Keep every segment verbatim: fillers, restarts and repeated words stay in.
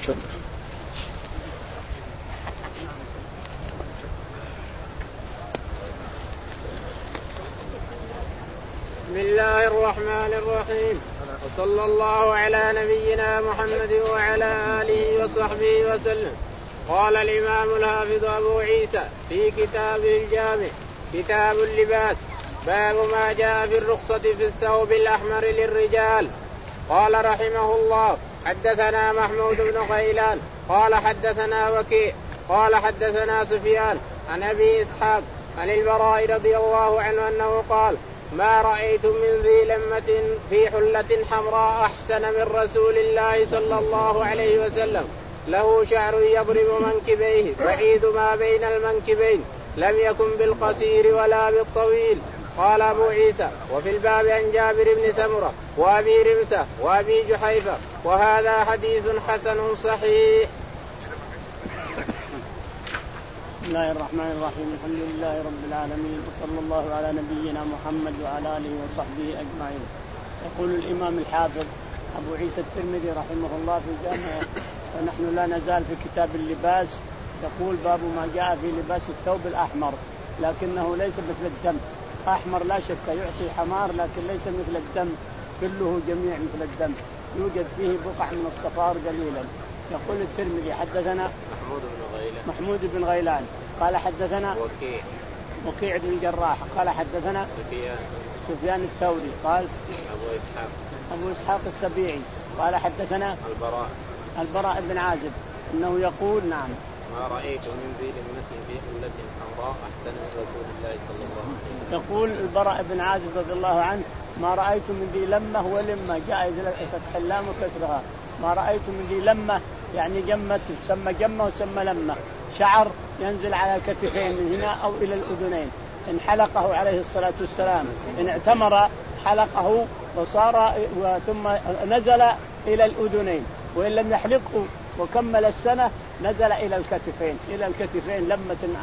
بسم الله الرحمن الرحيم، وصلى الله على نبينا محمد وعلى آله وصحبه وسلم. قال الإمام الحافظ أبو عيسى في كتابه الجامع كتاب اللباس باب ما جاء في الرخصة في الثوب الأحمر للرجال. قال رحمه الله حدثنا محمود بن غيلان قال حدثنا وكيع قال حدثنا سفيان عن أبي إسحاق عن البراء رضي الله عنه أنه قال ما رأيت من ذي لمة في حلة حمراء أحسن من رسول الله صلى الله عليه وسلم، له شعر يضرب منكبيه بعيد ما بين المنكبين، لم يكن بالقصير ولا بالطويل. قال أبو عيسى وفي الباب عن جابر بن سمرة وأبي رمسة وأبي جحيفة، وهذا حديث حسن صحيح. بسم الله الرحمن الرحيم، الحمد لله رب العالمين، وصلى الله على نبينا محمد وعلى آله وصحبه أجمعين. يقول الإمام الحافظ أبو عيسى الترمذي رحمه الله في جامعه، ونحن لا نزال في كتاب اللباس. يقول باب ما جاء في لباس الثوب الأحمر، لكنه ليس مثل الدم، أحمر لا شك يعطي حمار، لكن ليس مثل الدم كله جميع مثل الدم، يوجد فيه بقع من الصفار قليلا. يقول الترمذي حدثنا محمود بن غيلان محمود بن غيلان قال حدثنا وكيع وكيع بن الجراح قال حدثنا سفيان سفيان الثوري قال أبو إسحاق أبو إسحاق السبيعي قال حدثنا البراء البراء بن عازب أنه يقول نعم ما رأيت من ذي لمة في حلة حمراء أحسن من رسول الله صلى الله عليه وسلم. يقول البراء بن عازب رضي الله عنه ما رأيت من ذي لمة ولمة جاء فتح اللام وكسرها، ما رأيت من ذي لمة يعني جمة تسمى جمة وتسمى لمة، شعر ينزل على الكتفين من هنا أو إلى الأذنين، إن حلقه عليه الصلاة والسلام إن اعتمر حلقه وصار ثم نزل إلى الأذنين، وإن لم يحلقه وكمل السنة نزل إلى الكتفين إلى الكتفين لمة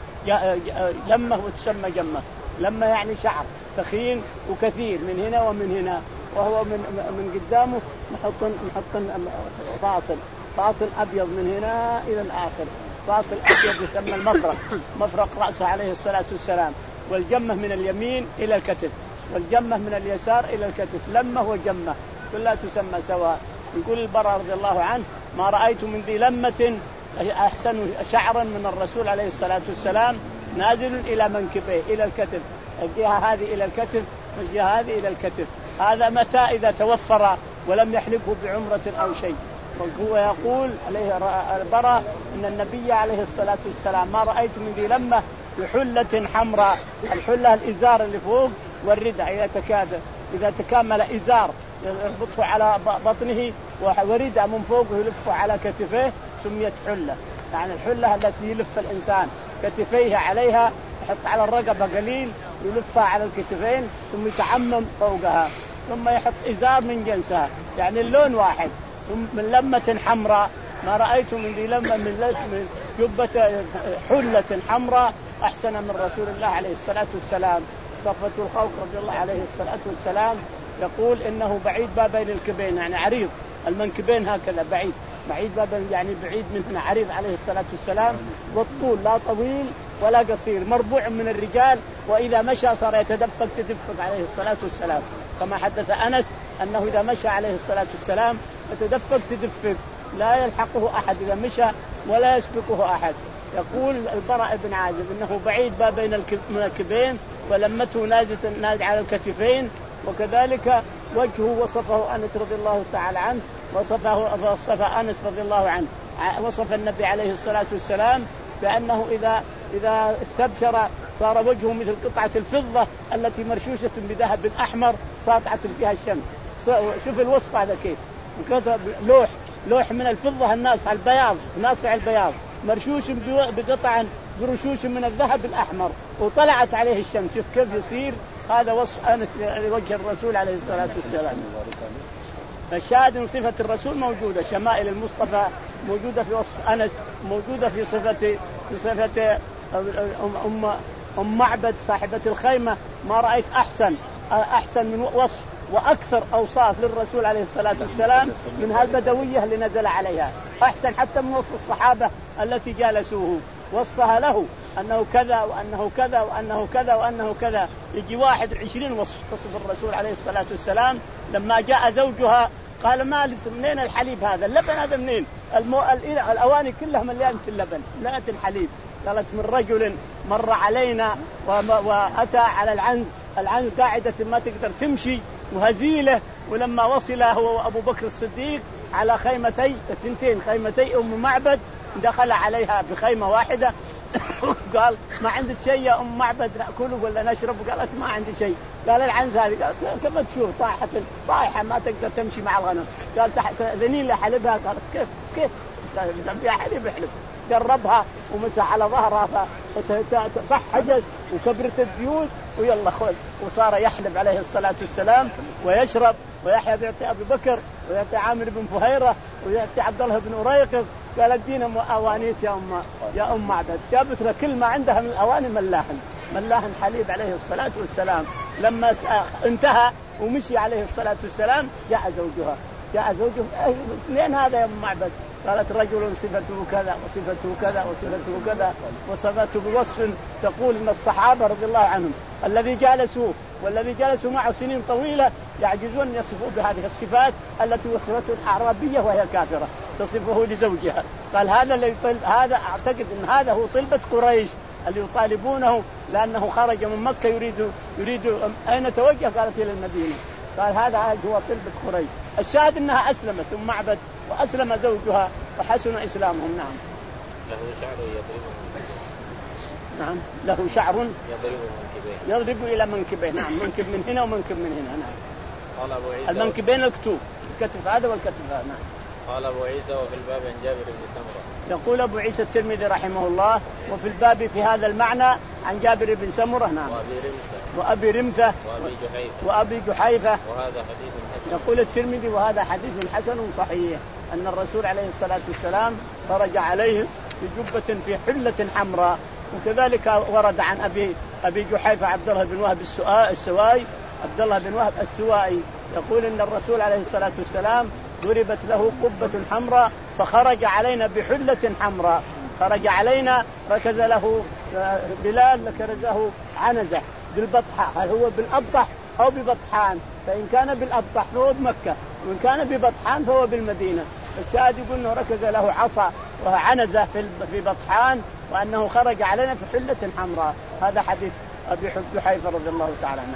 لمة وتسمى جمة. لمة يعني شعر ثخين وكثير من هنا ومن هنا، وهو من من قدامه محط محط فاصل فاصل أبيض من هنا إلى الآخر، فاصل أبيض يسمى المفرق، مفرق رأسه عليه الصلاة والسلام. والجمة من اليمين إلى الكتف والجمة من اليسار إلى الكتف، لمة وجمة كلها تسمى سواء. يقول البراء رضي الله عنه ما رأيت من ذي لمة أحسن شعرا من الرسول عليه الصلاة والسلام، نازل إلى منكبيه إلى الكتف، الجهة هذه إلى الكتف والجهة هذه إلى الكتف. هذا متى إذا توفر ولم يحلقه بعمرة أو شيء. وهو يقول عليه البراء إن النبي عليه الصلاة والسلام ما رأيت من ذي لمة بحلة حمراء، الحلة الإزار اللي فوق والرداء إذا تكاد إذا تكامل إزار يربطه على بطنه ورداء من فوقه يلفه على كتفيه سميت حلة. يعني الحلة التي يلف الإنسان كتفيه عليها، يحط على الرقبة قليل يلفها على الكتفين ثم يتعمم فوقها، ثم يحط إزار من جنسها، يعني اللون واحد من لمة حمراء. ما رأيت من ذي لمة من جبة حلة حمراء أحسن من رسول الله عليه الصلاة والسلام. صفة الخوف رضي الله عليه الصلاة والسلام يقول إنه بعيد ما بين الكبين، يعني عريض المنكبين هكذا بعيد بعيد ما بين يعني بعيد من هنا، عريض عليه الصلاة والسلام، والطول لا طويل ولا قصير، مربوع من الرجال، وإذا مشى صار يتدفق تدفق عليه الصلاة والسلام، كما حدث أنس أنه إذا مشى عليه الصلاة والسلام يتدفق تدفق لا يلحقه أحد إذا مشى ولا يسبقه أحد. يقول البراء بن عازب إنه بعيد ما بين الكبين ولمته نازل نازل على الكتفين. وكذلك وجهه وصفه أنس رضي الله تعالى عنه، وصفه وصف أنس رضي الله عنه وصف النبي عليه الصلاة والسلام بأنه إذا إذا استبشر صار وجهه مثل قطعة الفضة التي مرشوشة بذهب أحمر ساطعة فيها الشمس. شوف الوصف هذا كيف، لوح لوح من الفضة الناس على البياض ناصع البياض مرشوش بقطع برشوش من الذهب الأحمر وطلعت عليه الشمس. شوف كيف يصير، هذا وصف أنس لوجه الرسول عليه الصلاة والسلام. فالشاهد صفة الرسول موجودة، شمائل المصطفى موجودة في وصف أنس، موجودة في صفة في صفة أم أم معبد صاحبة الخيمة. ما رأيت أحسن أحسن من وصف وأكثر أوصاف للرسول عليه الصلاة والسلام من هالبدوية اللي نزل عليها. أحسن حتى من وصف الصحابة التي جالسوه، وصفها له أنه كذا وأنه كذا وأنه كذا وأنه كذا. يجي واحد وعشرين وصف تصف الرسول عليه الصلاة والسلام. لما جاء زوجها قال ما منين الحليب هذا؟ اللبن هذا منين؟ المو... الأواني كلها مليانة اللبن مليانة الحليب. قالت من رجل مر علينا وأتى على العنز، العنز قاعدة ما تقدر تمشي وهزيلة، ولما وصل هو وأبو بكر الصديق على خيمتي الثنتين خيمتي أم معبد دخل عليها بخيمة واحدة قال ما عندك شيء يا أم معبد نأكله ولا نشرب؟ قالت ما عندي شيء. قال العنز هذه، قالت كما تشوف طايحة طايحة ما تقدر تمشي مع الغنم. قال تحت ذنين لحلبها. قالت كيف كيف فيها حليب يحلب. جربها ومسح على ظهرها فصحجت وكبرت الديون ويلا خذ، وصار يحلب عليه الصلاة والسلام ويشرب، ويحيى بيعطي أبي بكر ويعطي عامر بن فهيرة ويعطي عبد الله بن أريقط. قال ادينا أوانيس يا أم يا أم معبد. جابت له كل ما عندها من الأواني ملاحن ملاحن حليب عليه الصلاة والسلام. لما انتهى ومشي عليه الصلاة والسلام جاء زوجها جاء زوجها لين هذا يا أم معبد؟ قالت رجل صفته كذا وصفته كذا وصفته كذا، وصفته بوصف تقول ان الصحابه رضي الله عنهم الذي جالسوه والذي جلسوا معه سنين طويله يعجزون ان يصفوا بهذه الصفات التي وصفته الاعرابيه وهي كافره تصفه لزوجها. قال هذا اللي هذا اعتقد ان هذا هو طلبه قريش اللي يطالبونه، لانه خرج من مكه يريد يريد اين توجه؟ قالت الى المدينه. قال هذا هو طلبه قريش. الشاهد انها اسلمت ام معبد وأسلم زوجها وحسن إسلامهم. نعم. له شعر يضرب نعم له شعر يضرب منكبيه يضرب إلى منكبيه. نعم منكب من هنا ومنكب من هنا. نعم. قال أبو عيسى المنكبين الكتوب الكتف هذا والكتف هذا. نعم. قال أبو عيسى وفي الباب عن جابر بن سمرة. يقول أبو عيسى الترمذي رحمه الله وفي الباب في هذا المعنى عن جابر بن سمرة. نعم. وأبي رمثة وأبي جحيفة وأبي جحيفة. وهذا حديث حسن. يقول الترمذي وهذا حديث حسن صحيح أن الرسول عليه الصلاة والسلام خرج عليه بجبة في حلة حمراء. وكذلك ورد عن أبي أبي جحيفة عبد الله بن وهب السوائي عبد الله بن وهب السوائي يقول إن الرسول عليه الصلاة والسلام ضربت له قبة حمراء فخرج علينا بحلة حمراء. خرج علينا ركز له بلال كرزه عنزة بالبطحة، هل هو بالأبطح أو ببطحان؟ فإن كان بالأبطح فهو بمكة، وإن كان ببطحان فهو بالمدينة. الشاهد يقول أنه ركز له عصا وعنزة في بطحان، وأنه خرج علينا في حلة حمراء. هذا حديث أبي جحيفة رضي الله تعالى عنه.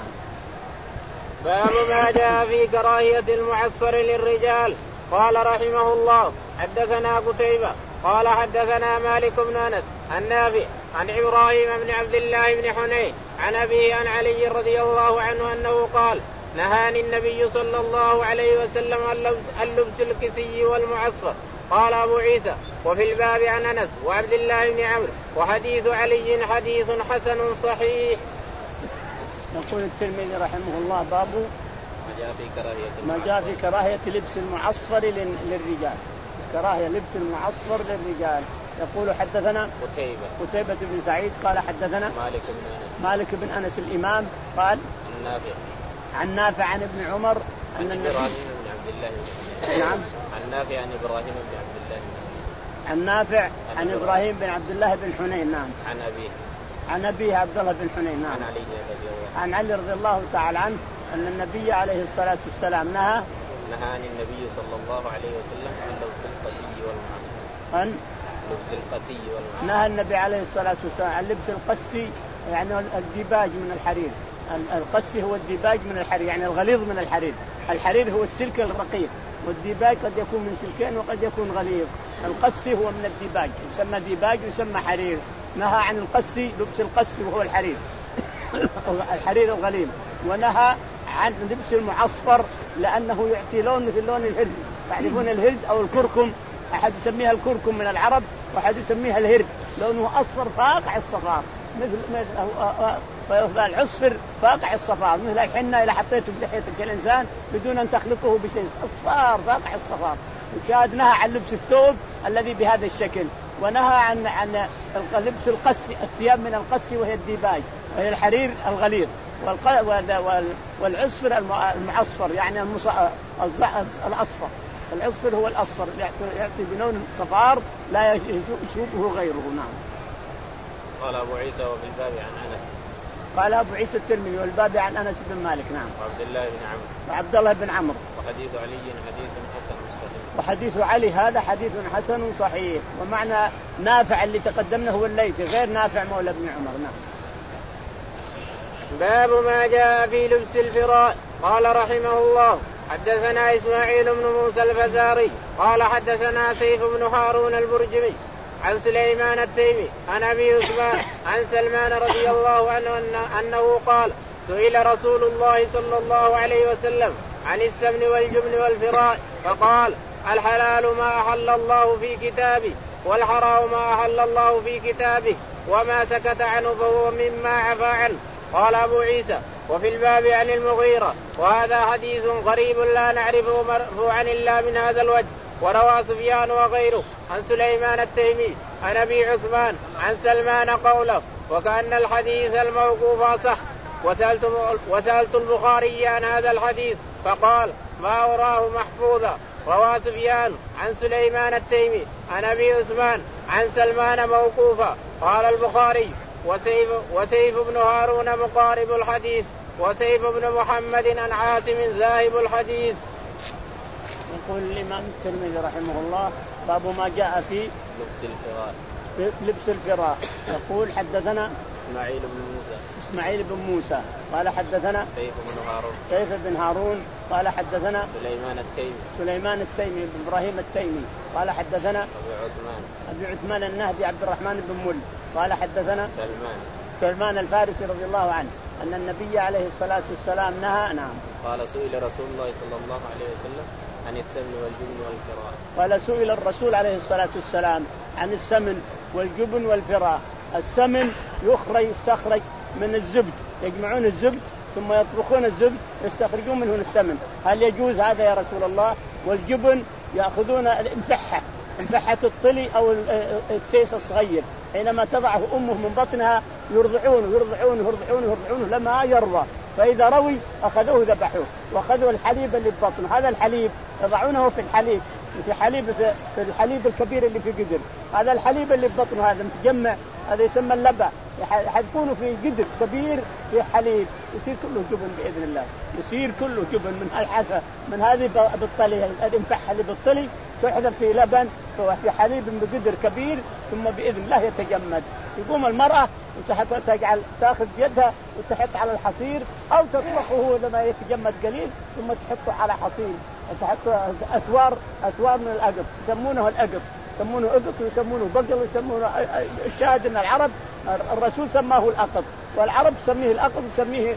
باب ما جاء في كراهية المعصفر للرجال. قال رحمه الله حدثنا قتيبة قال حدثنا مالك بن أنس عن نافع عن إبراهيم بن عبد الله بن حنين عن أبيه عن علي رضي الله عنه أنه قال نهاني النبي صلى الله عليه وسلم عن لبس الكسي والمعصفر. قال أبو عيسى وفي الباب عن أنس وعبد الله بن عمرو وحديث علي حديث حسن صحيح. يقول الترمذي رحمه الله باب ما جاء في كراهية ما جاء في كراهية لبس المعصفر للرجال. كراهية لبس المعصفر للرجال. يقول حدثنا قتيبة قتيبة بن سعيد قال حدثنا مالك بن أنس مالك بن أنس الإمام قال عن نافع عن نافع عن ابن عمر عن أن إبراهيم بن عبد الله بن نعم عن نافع عن إبراهيم بن عبد الله عن نافع عن إبراهيم بن عبد الله بن حنين. نعم. عن أبيه عن أبيه عبد الله بن حنين. نعم. عن علي رضي الله عن علي رضي الله تعالى عنه أن النبي عليه الصلاة والسلام نهى نهاني النبي صلى الله عليه وسلم عن لبس القسي والمعصفر. عن لبس القسي والمعصفر. نهى النبي عليه الصلاة والسلام عن لبس القسي يعني الديباج من الحرير. القسي هو الديباج من الحرير يعني الغليظ من الحرير. الحرير هو السلك الرقيق والديباج قد يكون من سلكين وقد يكون غليظ. القسي هو من الديباج يسمى ديباج ويسمى حرير. نهى عن القسي لبس القسي وهو الحرير الحرير الغليظ. ونهى عن لبس المعصفر لأنه يعطي لون مثل لون الهرد. تعرفون الهرد أو الكركم، أحد يسميها الكركم من العرب وأحد يسميها الهرد، لونه أصفر فاقع الصفار مثل مثل العصفر فاقع الصفار مثل الحنة إذا حطيته بلحية الإنسان بدون أن تخلقه بشيء أصفار فاقع الصفار. وشاهد نهى عن لبس الثوب الذي بهذا الشكل. ونهى عن عن لبس القسي الثياب من القسي وهي الديباج وهي الحرير الغليظ. والعصفر المعصفر يعني الأصفر العصفر هو الأصفر يأتي بلون صفار لا يشوفه غيره. نعم. قال أبو عيسى وفي الباب عن أنس. قال أبو عيسى الترمذي والباب عن أنس بن مالك. نعم. وعبد الله بن عمرو. وعبد الله بن عمرو. وحديث علي حديث حسن صحيح. وحديث علي هذا حديث حسن صحيح. ومعنى نافع اللي تقدمنا هو الليثي غير نافع مولى بن عمر. نعم. باب ما جاء في لبس الفراء. قال رحمه الله حدثنا إسماعيل بن موسى الفزاري قال حدثنا سيف بن هارون البرجمي عن سليمان التيمي عن أبي عثمان عن سلمان رضي الله عنه أنه قال سئل رسول الله صلى الله عليه وسلم عن السمن والجبن والفراء فقال الحلال ما أحل الله في كتابه والحرام ما أحل الله في كتابه وما سكت عنه فهو مما عفا عنه. قال أبو عيسى وفي الباب عن المغيرة وهذا حديث غريب لا نعرفه مرفوعا إلا من هذا الوجه. وروى سفيان وغيره عن سليمان التيمي عن أبي عثمان عن سلمان قوله وكأن الحديث الموقوف صح. وسألت, وسألت البخاري عن هذا الحديث فقال ما أراه محفوظا. روى سفيان عن سليمان التيمي عن أبي عثمان عن سلمان موقوفا. قال البخاري وسيف, وسيف بن هارون مقارب الحديث وسيف بن محمد عن عاصم ذاهب الحديث. يقول الإمام الترمذي رحمه الله باب ما جاء في لبس الفراء. لبس الفراء. يقول حدثنا إسماعيل بن موسى إسماعيل بن موسى قال حدثنا سيف بن هارون سيف بن هارون قال حدثنا سليمان التيمي سليمان التيمي بن إبراهيم التيمي قال حدثنا أبي عثمان أبي عثمان النهدي عبد الرحمن بن مل قال حدثنا سلمان سلمان الفارسي رضي الله عنه أن النبي عليه الصلاة والسلام نهى. نعم. قال سئل رسول الله صلى الله عليه وسلم عن السمن والجبن والفراء. قال سئل الرسول عليه الصلاة والسلام عن السمن والجبن والفراء. السمن يخرج يستخرج من الزبد يجمعون الزبد ثم يطبخون الزبد يستخرجون منه السمن. هل يجوز هذا يا رسول الله؟ والجبن يأخذون الانفحة انفحة الطلي أو التيس الصغير حينما تضعه أمه من بطنها يرضعونه يرضعونه يرضعونه يرضعونه لما يرضى فإذا روي أخذوه ذبحوه وأخذوا الحليب اللي في بطنه. هذا الحليب يضعونه في الحليب في حليب في الحليب الكبير اللي في قدر. هذا الحليب اللي في بطنه هذا متجمع هذا يسمى اللبن يحذفونه في قدر كبير في حليب يصير كله جبن بإذن الله. يصير كله جبن من الحافة من هذه بالطلي الانفحة اللي بالطلي تحذف في لبن في حليب بقدر كبير ثم بإذن الله يتجمد. يقوم المرأة وتجعل تأخذ يدها وتحط على الحصير أو تطبخه لما يتجمد قليل ثم تحطه على حصير تحط أثوار أثوار من الأقط يسمونه الأقط يسمونه أقط ويسمونه بقل يسمونه. الشاهد أن العرب الرسول سماه الأقط والعرب تسميه الأقط وتسميه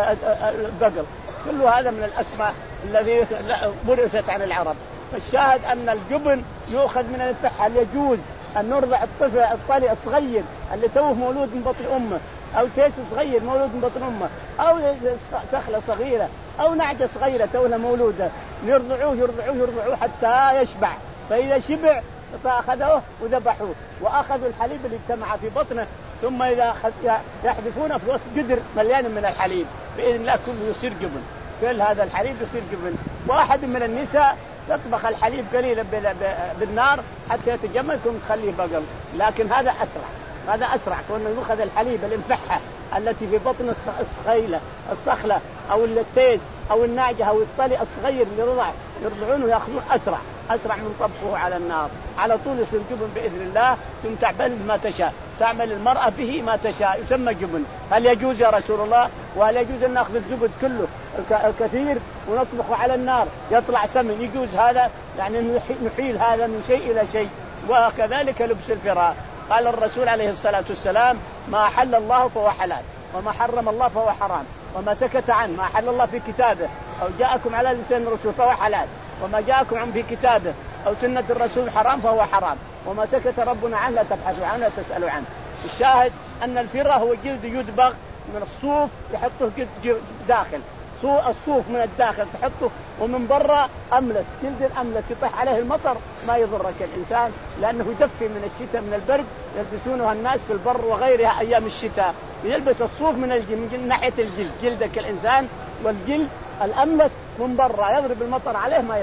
البقل. كل هذا من الأسماء الذي برست عن العرب. فالشاهد أن الجبن يؤخذ من الفحة. هل يجوز أن نرضع الطفل الطلي الصغير اللي توه مولود من بطن أمه أو تيس صغير مولود من بطن أمه أو سخلة صغيرة أو نعجة صغيرة توها مولودة يرضعوه يرضعوه يرضعوه حتى يشبع. فإذا شبع فأخذوه وذبحوه وأخذوا الحليب اللي اجتمع في بطنه ثم إذا يحذفونه في وسط قدر مليان من الحليب بإذن الله كله يصير جبن. كل هذا الحليب يصير جبن. واحد من النساء تطبخ الحليب قليلا بالنار حتى يتجمد ثم تخليه بقل. لكن هذا أسرع هذا أسرع كونه يأخذ الحليب الانفحة التي في بطن الصخيلة الصخلة أو التيس أو النعجة أو الطلي الصغير اللي رضع يرضعونه يأخذون أسرع أسرع من طبخه على النار على طول يصير جبن بإذن الله. ثم تعمل ما تشاء تعمل المرأة به ما تشاء يسمى جبن. هل يجوز يا رسول الله؟ وهل يجوز أن نأخذ الجبن كله الكثير ونطبخه على النار يطلع سمن؟ يجوز هذا يعني نحيل هذا من شيء إلى شيء. وكذلك لبس الفراء. قال الرسول عليه الصلاة والسلام ما أحل الله فهو حلال وما حرم الله فهو حرام وما سكت عنه ما أحل الله في كتابه أو جاءكم على لسان الرسول فهو حلال وما جاءكم عن في كتابه أو سنة الرسول حرام فهو حرام وما سكت ربنا عنه لا تبحثوا عنه لا تسألوا عنه. الشاهد أن الفرة هو جلد يدبغ من الصوف يحطه داخل الصوف من الداخل تحطه ومن برا أملس جلد الأملس يطيح عليه المطر ما يضرك الإنسان لأنه يدفي من الشتاء من البرد يلبسونه الناس في البر وغيرها أيام الشتاء يلبس الصوف من الجلد من ناحية الجلد جلدك الإنسان والجلد الأملس من برا يضرب المطر عليه ما يضر.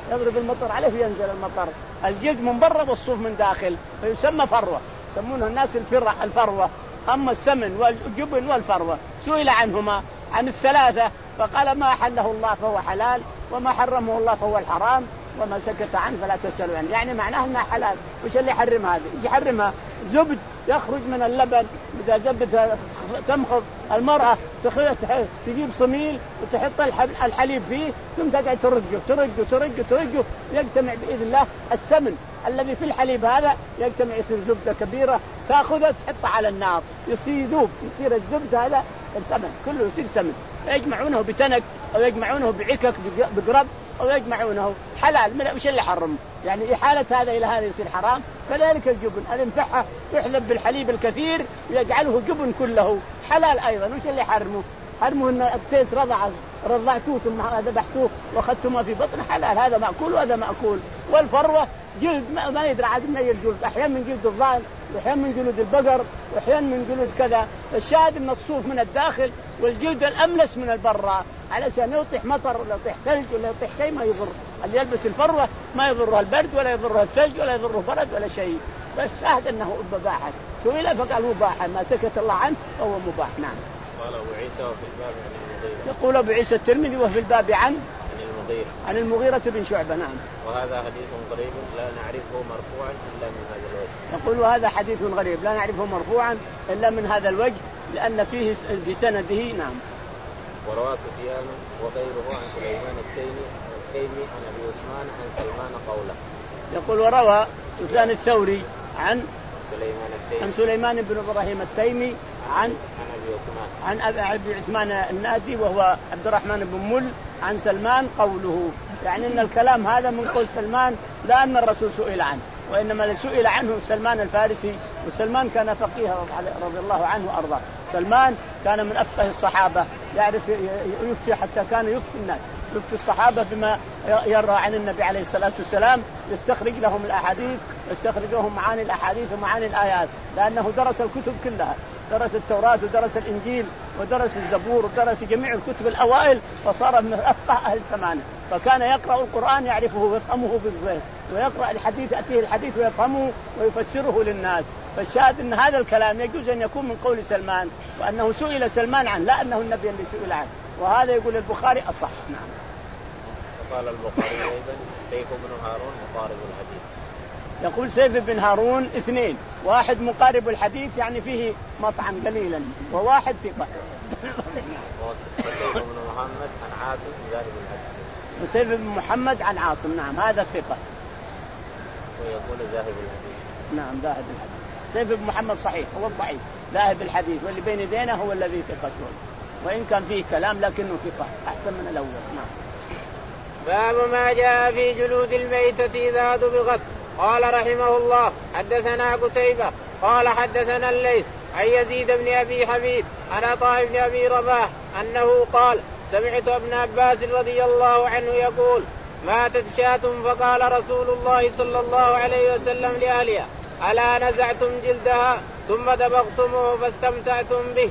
يضرب المطر عليه ينزل المطر. الجلد من برا والصوف من داخل فيسمى فروة، يسمونها الناس الفرة الفروة. أما السمن والجبن والفروة سئل عنهما عن الثلاثة فقال ما حله الله فهو حلال وما حرمه الله فهو الحرام وما سكت عنه فلا تسألوا عنه. يعني معناه انها حلال. وش اللي يحرم هذا؟ ايش يحرمها؟ زبد يخرج من اللبن، اذا زبد تمخض المرأة تجيب صميل وتحط الحليب فيه ثم تقعد ترجه ترجه ترجه ترجه يجتمع بإذن الله السمن الذي في الحليب هذا يجتمع يصير زبدة كبيرة، تأخذها تحطها على النار يصير يذوب، يصير الزبد هذا السمن كله يصير سمن. يجمعونه بتنك أو يجمعونه بعكك بقرب أو يجمعونه حلال. من وش اللي حرم؟ يعني إحالة هذا إلى هذا يصير حرام. كذلك الجبن الانفحة يحلب بالحليب الكثير ويجعله جبن كله حلال أيضا. وش اللي حرمه؟ حرمه أن التيس رضع رضعتوه ثم ذبحتوه وأخذتما في بطن حلال، هذا مأكول وهذا مأكول. والفروة جلد ما يدري عاد من أي الجلد، أحيانا من جلد الضأن وأحيانا من جلود البقر وأحيانا من جلود كذا. الشاهد أن الصوف من الداخل والجلد الأملس من البراء علشان يطيح مطر ولا يطيح ثلج ولا يطيح شيء ما يضر. اللي يلبس الفروة ما يضره البرد ولا يضره الثلج ولا يضره برد ولا شيء. بس شاهد أنه مباح. سئل فقال مباح، ما سكت الله عنه فهو مباح. نعم. قال أبو عيسى وفي الباب عن المغيرة. يقول أبو عيسى الترمذي وفي الباب عن عن المغيرة عن المغيرة بن شعبة. نعم. وهذا حديث غريب لا نعرفه مرفوعا إلا من هذا الوجه. يقول وهذا حديث غريب لا نعرفه مرفوعا إلا من هذا الوجه لأن فيه في سنده. نعم. ورواه سفيان وغيره عن سليمان التيمي التيمي عن أبي عثمان عن سلمان قوله. يقول وروى سفيان الثوري عن سليمان التيمي عن سليمان بن إبراهيم التيمي عن عن أبي عثمان عن أبي عثمان النادي وهو عبد الرحمن بن مل عن سلمان قوله. يعني أن الكلام هذا من قول سلمان لا أن الرسول سئل عنه، وإنما سئل عنه سلمان الفارسي. وسلمان كان فقيها رضي الله عنه وأرضاه. سلمان كان من أفقه الصحابة، يعرف يفتي حتى كان يفتي الناس، يفتي الصحابة بما يرى عن النبي عليه الصلاة والسلام، يستخرج لهم الأحاديث يستخرج لهم معاني الأحاديث ومعاني الآيات، لأنه درس الكتب كلها، درس التوراة ودرس الإنجيل ودرس الزبور ودرس جميع الكتب الأوائل، فصار من أفقه أهل زمانه. فكان يقرأ القرآن يعرفه ويفهمه بالذهن، ويقرأ الحديث يأتيه الحديث ويفهمه ويفسره للناس. فالشاهد أن هذا الكلام يجوز أن يكون من قول سلمان، وأنه سئل سلمان عنه لا أنه النبي اللي سئل عنه. وهذا يقول البخاري أصح. نعم. وقال البخاري أيضا سيف بن هارون مقارب الحديث. يقول سيف بن هارون اثنين، واحد مقارب الحديث يعني فيه مطعم قليلا، وواحد ثقة. وسيف بن محمد عن عاصم ذاهب الحديث. وسيف بن محمد عن عاصم. نعم هذا ثقة. ويقول ذاهب الحديث. نعم ذاهب الحديث. سيف بن محمد صحيح هو الضعيف، ذاهب الحديث واللي بين يدينا هو الذي ثقة شوي، وإن كان فيه كلام لكنه ثقة أحسن من الأول. نعم. باب ما جاء في جلود الميتة إذا دبغت. قال رحمه الله حدثنا قتيبة قال حدثنا الليث عن يزيد بن أبي حبيب عن عطاء بن أبي رباح أنه قال سمعت ابن عباس رضي الله عنه يقول ماتت شاة فقال رسول الله صلى الله عليه وسلم لأهلها ألا نزعتم جلدها ثم دبغتموه فاستمتعتم به.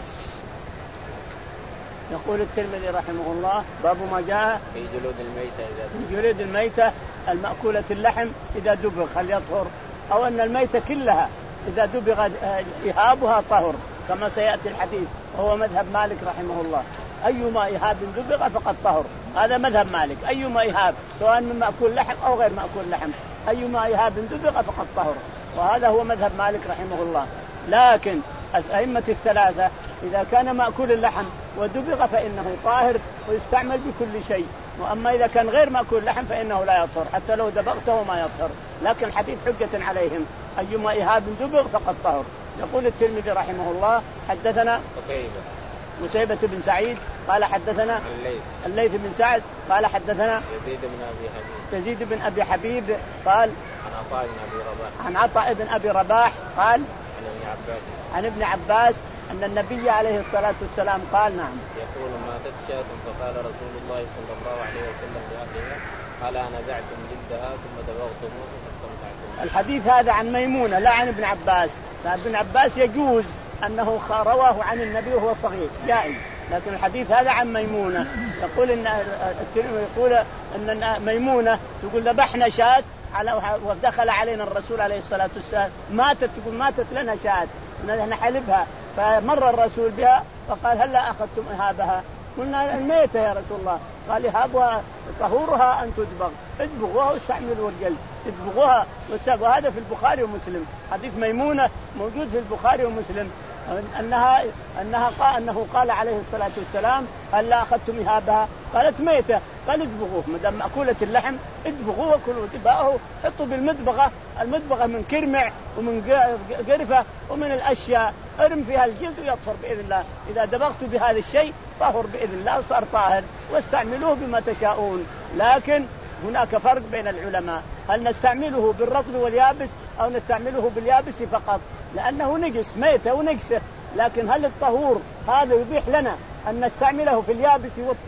يقول الترمذي رحمه الله باب ما جاء في جلود الميتة إذا في جلود الميتة المأكولة اللحم إذا دبغ هل يطهر، أو أن الميتة كلها إذا دبغ إهابها طهر كما سيأتي الحديث، وهو مذهب مالك رحمه الله. أيما إهاب دبغ فقد طهر، هذا مذهب مالك. أيما إهاب سواء من مأكول لحم أو غير مأكول لحم، أيما إهاب دبغ فقد طهر، وهذا هو مذهب مالك رحمه الله. لكن الأئمة الثلاثة إذا كان مأكول اللحم ودبغ فإنه طاهر ويستعمل بكل شيء، وأما إذا كان غير مأكول لحم فإنه لا يطهر حتى لو دبغته ما يطهر. لكن الحديث حجة عليهم، أيما إهاب دبغ فقد طهر. يقول الترمذي رحمه الله حدثنا قتيبة بن سعيد قال حدثنا الليث, الليث بن سعد قال حدثنا يزيد بن أبي حبيب يزيد بن أبي حبيب قال عن عطاء بن أبي رباح عن عطاء بن أبي رباح قال عن ابن عباس عن ابن عباس أن النبي عليه الصلاة والسلام قال نعم يقول ماتت شاة فقال رسول الله صلى الله عليه وسلم لأهلها ألا نزعتم جلدها ثم دبغتموه فاستمتعتم. الحديث هذا عن ميمونة لا عن ابن عباس. فابن عباس يجوز أنه رواه عن النبي وهو صغير جائز، لكن الحديث هذا عن ميمونة. يقول إن يقول أن ميمونة تقول ذبحنا شاة على ودخل علينا الرسول عليه الصلاة والسلام ماتت، تقول ماتت لنا شاة نحلبها، فمر الرسول بها فقال هلا أخذتم إهابها؟ قلنا الميتة يا رسول الله. قال إهابها طهورها أن تدبغ، ادبغوها واستعملوا الجلد، ادبغوها. وهذا في البخاري ومسلم، حديث ميمونة موجود في البخاري ومسلم أنها أنها قال أنه قال عليه الصلاة والسلام هلا أخذتم إهابها؟ قالت ميتة. قال ادبغوه، ما دام مأكولة اللحم ادبغوه كلوا دباءه، حطوا بالمدبغة، المدبغة من كرمع ومن قرفة ومن الأشياء، ارم فيها الجلد ويطهر بإذن الله. إذا دبغت بهذا الشيء طهر بإذن الله وصار طاهر، واستعملوه بما تشاءون. لكن هناك فرق بين العلماء، هل نستعمله بالرطب واليابس أو نستعمله باليابس فقط، لأنه نجس ميتة ونجسة. لكن هل الطهور هذا يبيح لنا أن نستعمله في اليابس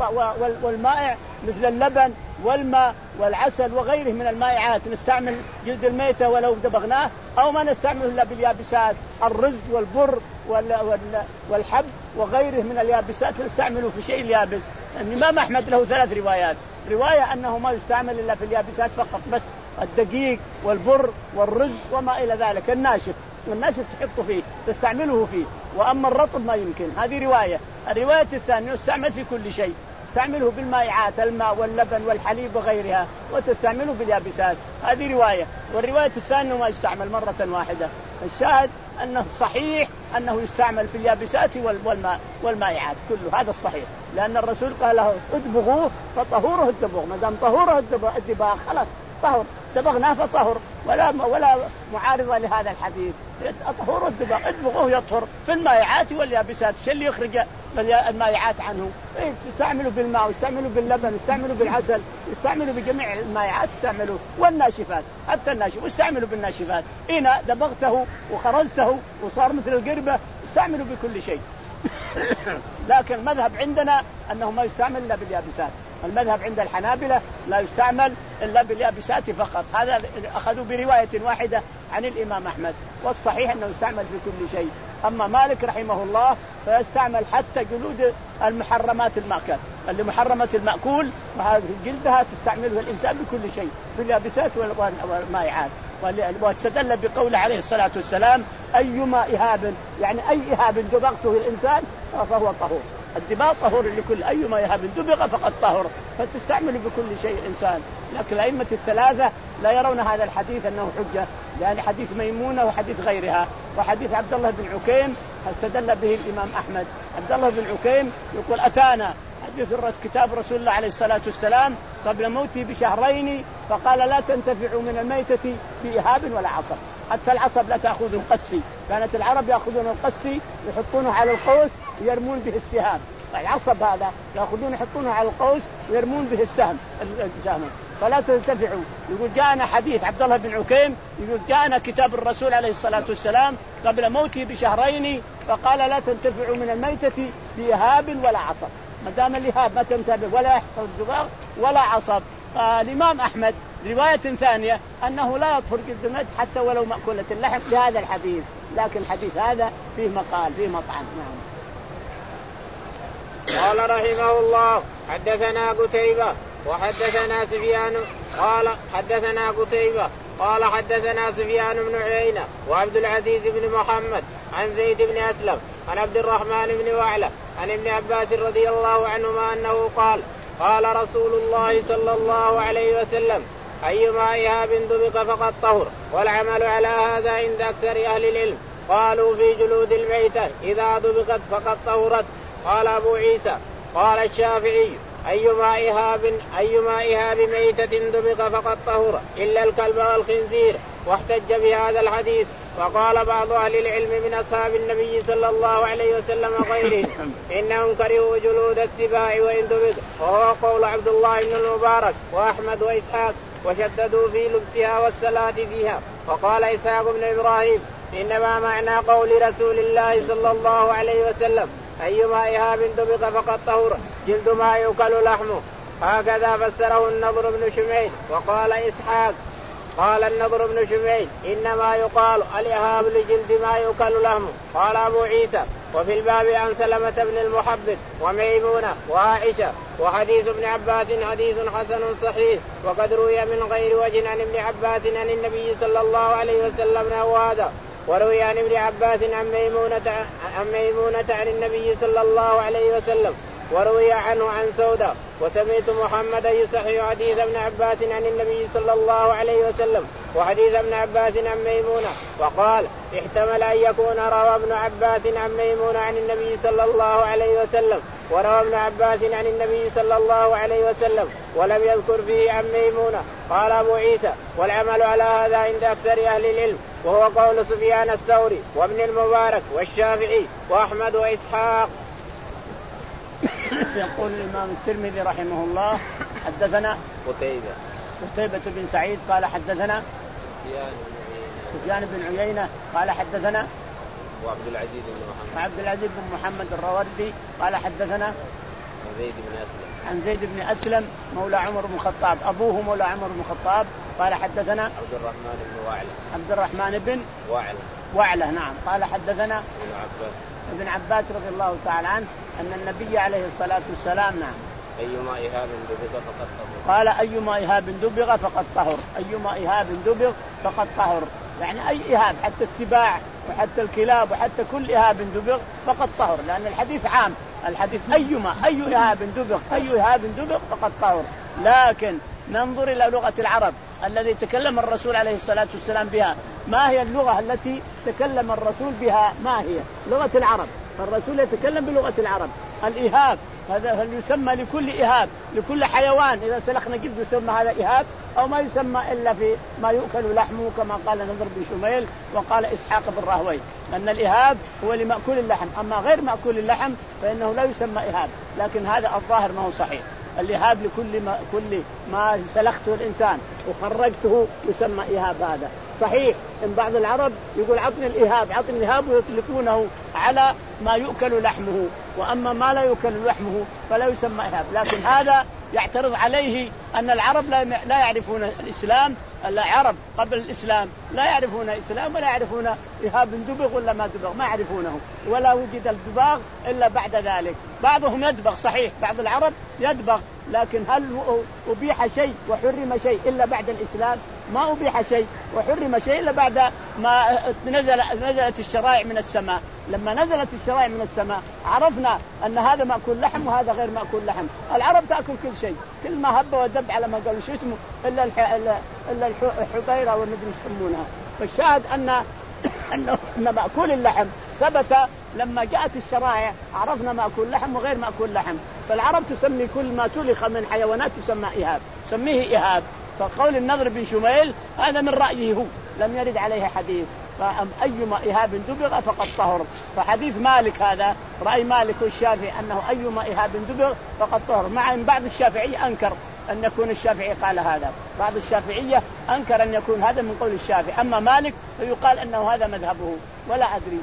والمائع مثل اللبن والماء والعسل وغيره من المائعات، نستعمل جلد الميتة ولو دبغناه، أو ما نستعمله إلا باليابسات، الرز والبر والحب وغيره من اليابسات نستعمله في شيء اليابس. الإمام أحمد له ثلاث روايات، رواية أنه ما يستعمل إلا في اليابسات فقط بس، الدقيق والبر والرز وما إلى ذلك، الناشف والناشف تحطه فيه تستعمله فيه، وأما الرطب ما يمكن. هذه رواية. الرواية الثانية يستعمل في كل شيء، تستعمله بالمائعات الماء واللبن والحليب وغيرها، وتستعمله باليابسات، هذه رواية. والرواية الثانية ما يستعمل مرة واحدة. الشاهد أنه صحيح أنه يستعمل في اليابسات والماء والمائعات كله، هذا الصحيح، لأن الرسول قال له ادبغوه فطهوره الدبغ، ما دام طهوره الدباغ خلاص طهر، دبغناه فطهر، ولا ولا معارضة لهذا الحديث. طهوره الدباغ ادبغوه يطهر في المائعات واليابسات، شو اللي يخرج المائعات عنه؟ يستعملوا بالماء ويستعملوا باللبن ويستعملوا بالعسل، يستعملوا بجميع المائعات، يستعملوا والناشفات حتى الناشف، ويستعملوا بالناشفات. إن دبغته وخرزته وصار مثل القربة استعملوا بكل شيء. لكن المذهب عندنا أنه ما يستعمل إلا باليابسات، المذهب عند الحنابلة لا يستعمل إلا باليابسات فقط. هذا أخذوا برواية واحدة عن الإمام أحمد، والصحيح أنه يستعمل في كل شيء. أما مالك رحمه الله فيستعمل حتى جلود المحرمات المأكل، اللي محرمة المأكول وهذه جلدها تستعمله الإنسان بكل شيء، باليابسات والمائعات. واستدل بقوله عليه الصلاة والسلام أيما إهاب، يعني أي إهاب دبغته الإنسان فهو طهور. الدباغ طهور لكل، أيما إهاب دبغ فقد طهر، فتستعمل بكل شيء الإنسان. لكن الأئمة الثلاثة لا يرون هذا الحديث أنه حجة، لأن حديث ميمونة وحديث غيرها وحديث عبد الله بن عكيم استدل به الإمام أحمد. عبد الله بن عكيم يقول أتانا حديث الرس كتاب رسول الله عليه الصلاة والسلام قبل موته بشهرين فقال لا تنتفعوا من الميتة بإهاب ولا عصب، حتى العصب لا تأخذوا قسي، كانت العرب يأخذون القسي يحطونه على القوس ويرمون به السهام، العصب هذا يأخذون يحطونه على القوس ويرمون به السهم السهم، فلا تنتفعوا. يقول جاءنا حديث عبد الله بن عكيم يقول جاءنا كتاب الرسول عليه الصلاة والسلام قبل موته بشهرين فقال لا تنتفعوا من الميتة بإهاب ولا عصب، ما دام الإهاب ما تنتفع ولا يحصل الدباغ ولا عصب. الإمام أحمد رواية ثانية أنه لا يطهر جلد الميت حتى ولو مأكولة اللحم بهذا الحديث، لكن الحديث هذا فيه مقال فيه مطعن. نعم. قال رحمه الله حدثنا قتيبة وحدثنا سفيان قال حدثنا قتيبة قال حدثنا سفيان بن عيينة وعبد العزيز بن محمد عن زيد بن أسلم عن عبد الرحمن بن وعلة عن ابن عباس رضي الله عنهما أنه قال قال رسول الله صلى الله عليه وسلم أيما إهاب دبغ فقد طهر، والعمل على هذا عند أكثر أهل العلم. قالوا في جلود الميتة إذا دبغت فقد طهرت. قال أبو عيسى قال الشافعي أيما إهاب أيما إهاب ميتة دبغ فقد طهر إلا الكلب والخنزير، واحتج بهذا الحديث. وقال بعض أهل العلم من أصحاب النبي صلى الله عليه وسلم وغيرهم إنهم كرهوا جلود السباع وإن دبغ، وهو قول عبد الله بن المبارك وأحمد وإسحاق، وشددوا في لبسها والصلاة فيها. وقال إسحاق بن إبراهيم إنما معنى قول رسول الله صلى الله عليه وسلم أيما إهاب دبغ فقد طهر جلد ما يؤكل لحمه، هكذا فسره النضر بن شميل. وقال إسحاق قال النضر بن شميل إنما يقال الإهاب لجلد ما يؤكل لحمه. قال أبو عيسى وفي الباب عن سلمة بن المحبب وميمونة وعائشة. وحديث ابن عباس حديث حسن صحيح وقد روي من غير وجه عن ابن عباس عن النبي صلى الله عليه وسلم نحو هذا. وروي عن ابن عباس عن ميمونة عن ميمونة عن النبي صلى الله عليه وسلم. وروي عنه عن سودة. وسمعت محمدا يصحح حديث ابن عباس عن النبي صلى الله عليه وسلم وحديث ابن عباس عن ميمونة وقال احتمل أن يكون روى ابن عباس عن ميمونة عن النبي صلى الله عليه وسلم وروى ابن عباس عن النبي صلى الله عليه وسلم ولم يذكر فيه عن ميمونة. قال أبو عيسى والعمل على هذا عند أكثر أهل العلم وهو قول سفيان الثوري وابن المبارك والشافعي وأحمد وإسحاق. يقول الإمام الترمذي رحمه الله حدثنا قتيبة قتيبة بن سعيد قال حدثنا سفيان بن عيينة قال حدثنا وعبد العزيز بن محمد عبد العزيز بن محمد الروردي قال حدثنا عن زيد بن أسلم عن زيد بن أسلم مولى عمر بن الخطاب أبوه مولى عمر بن الخطاب قال حدثنا عبد الرحمن بن وعلة عبد الرحمن بن وعلة وعلة نعم قال حدثنا ابن عباس ابن عباس رضي الله تعالى عنه أن النبي عليه الصلاة والسلام نعم أيما إهاب دبغ فقد طهر قال أيما إهاب دبغ فقد طهر أيما إهاب دبغ فقد طهر يعني أي إهاب حتى السباع وحتى الكلاب وحتى كل إهاب دبغ فقد طهر لأن الحديث عام الحديث أيما أي إهاب دبغ أي إهاب دبغ فقد طهر. لكن ننظر إلى لغة العرب الذي تكلم الرسول عليه الصلاة والسلام بها. ما هي اللغة التي تكلم الرسول بها؟ ما هي لغة العرب؟ الرسول يتكلم بلغة العرب. الإهاب هذا هل يسمى لكل إهاب لكل حيوان إذا سلخنا جلد يسمى هذا إهاب أو ما يسمى إلا في ما يؤكل لحمه كما قال نضر بن شميل وقال إسحاق بن راهويه أن الإهاب هو لمأكول اللحم أما غير مأكول اللحم فإنه لا يسمى إهاب. لكن هذا الظاهر ما هو صحيح. الإهاب لكل ما كل ما سلخته الإنسان وخرجته يسمى إهاب. هذا صحيح إن بعض العرب يقول عطني الإهاب عطني الإهاب ويطلقونه على ما يؤكل لحمه وأما ما لا يؤكل لحمه فلا يسمى إهاب. لكن هذا يعترض عليه أن العرب لا لا يعرفون الإسلام. العرب قبل الإسلام لا يعرفون الإسلام ولا يعرفون إهاب دبغ ولا ما دبغ ما يعرفونه ولا وجد الدباغ إلا بعد ذلك. بعضهم يدبغ صحيح بعض العرب يدبغ لكن هل أبيح شيء وحرم شيء إلا بعد الإسلام؟ ما أبيح شيء وحرم شيء إلا بعد ما نزل نزلت الشرائع من السماء. لما نزلت الشرائع من السماء عرفنا أن هذا مأكول لحم وهذا غير مأكول لحم. العرب تأكل كل شيء كل ما هب ودب على ما قالوا شو اسمه إلا الح... إلا الحبيرة والمدري يسمونها. فالشاهد أن أن مأكول اللحم ثبت لما جاءت الشرائع عرفنا مأكول لحم وغير مأكول لحم. فالعرب تسمي كل ما سلخ من حيوانات تسمى إهاب سميه إهاب. فقول النضر بن شميل هذا من رأيه هو لم يرد عليه حديث. فأيما إهاب دبغ فقد طهر. فحديث مالك هذا رأي مالك والشافعي أنه أيما إهاب دبغ فقد طهر مع أن بعض الشافعي أنكر أن يكون الشافعي قال هذا. بعض الشافعية أنكر أن يكون هذا من قول الشافعي. أما مالك فيقال أنه هذا مذهبه ولا أدري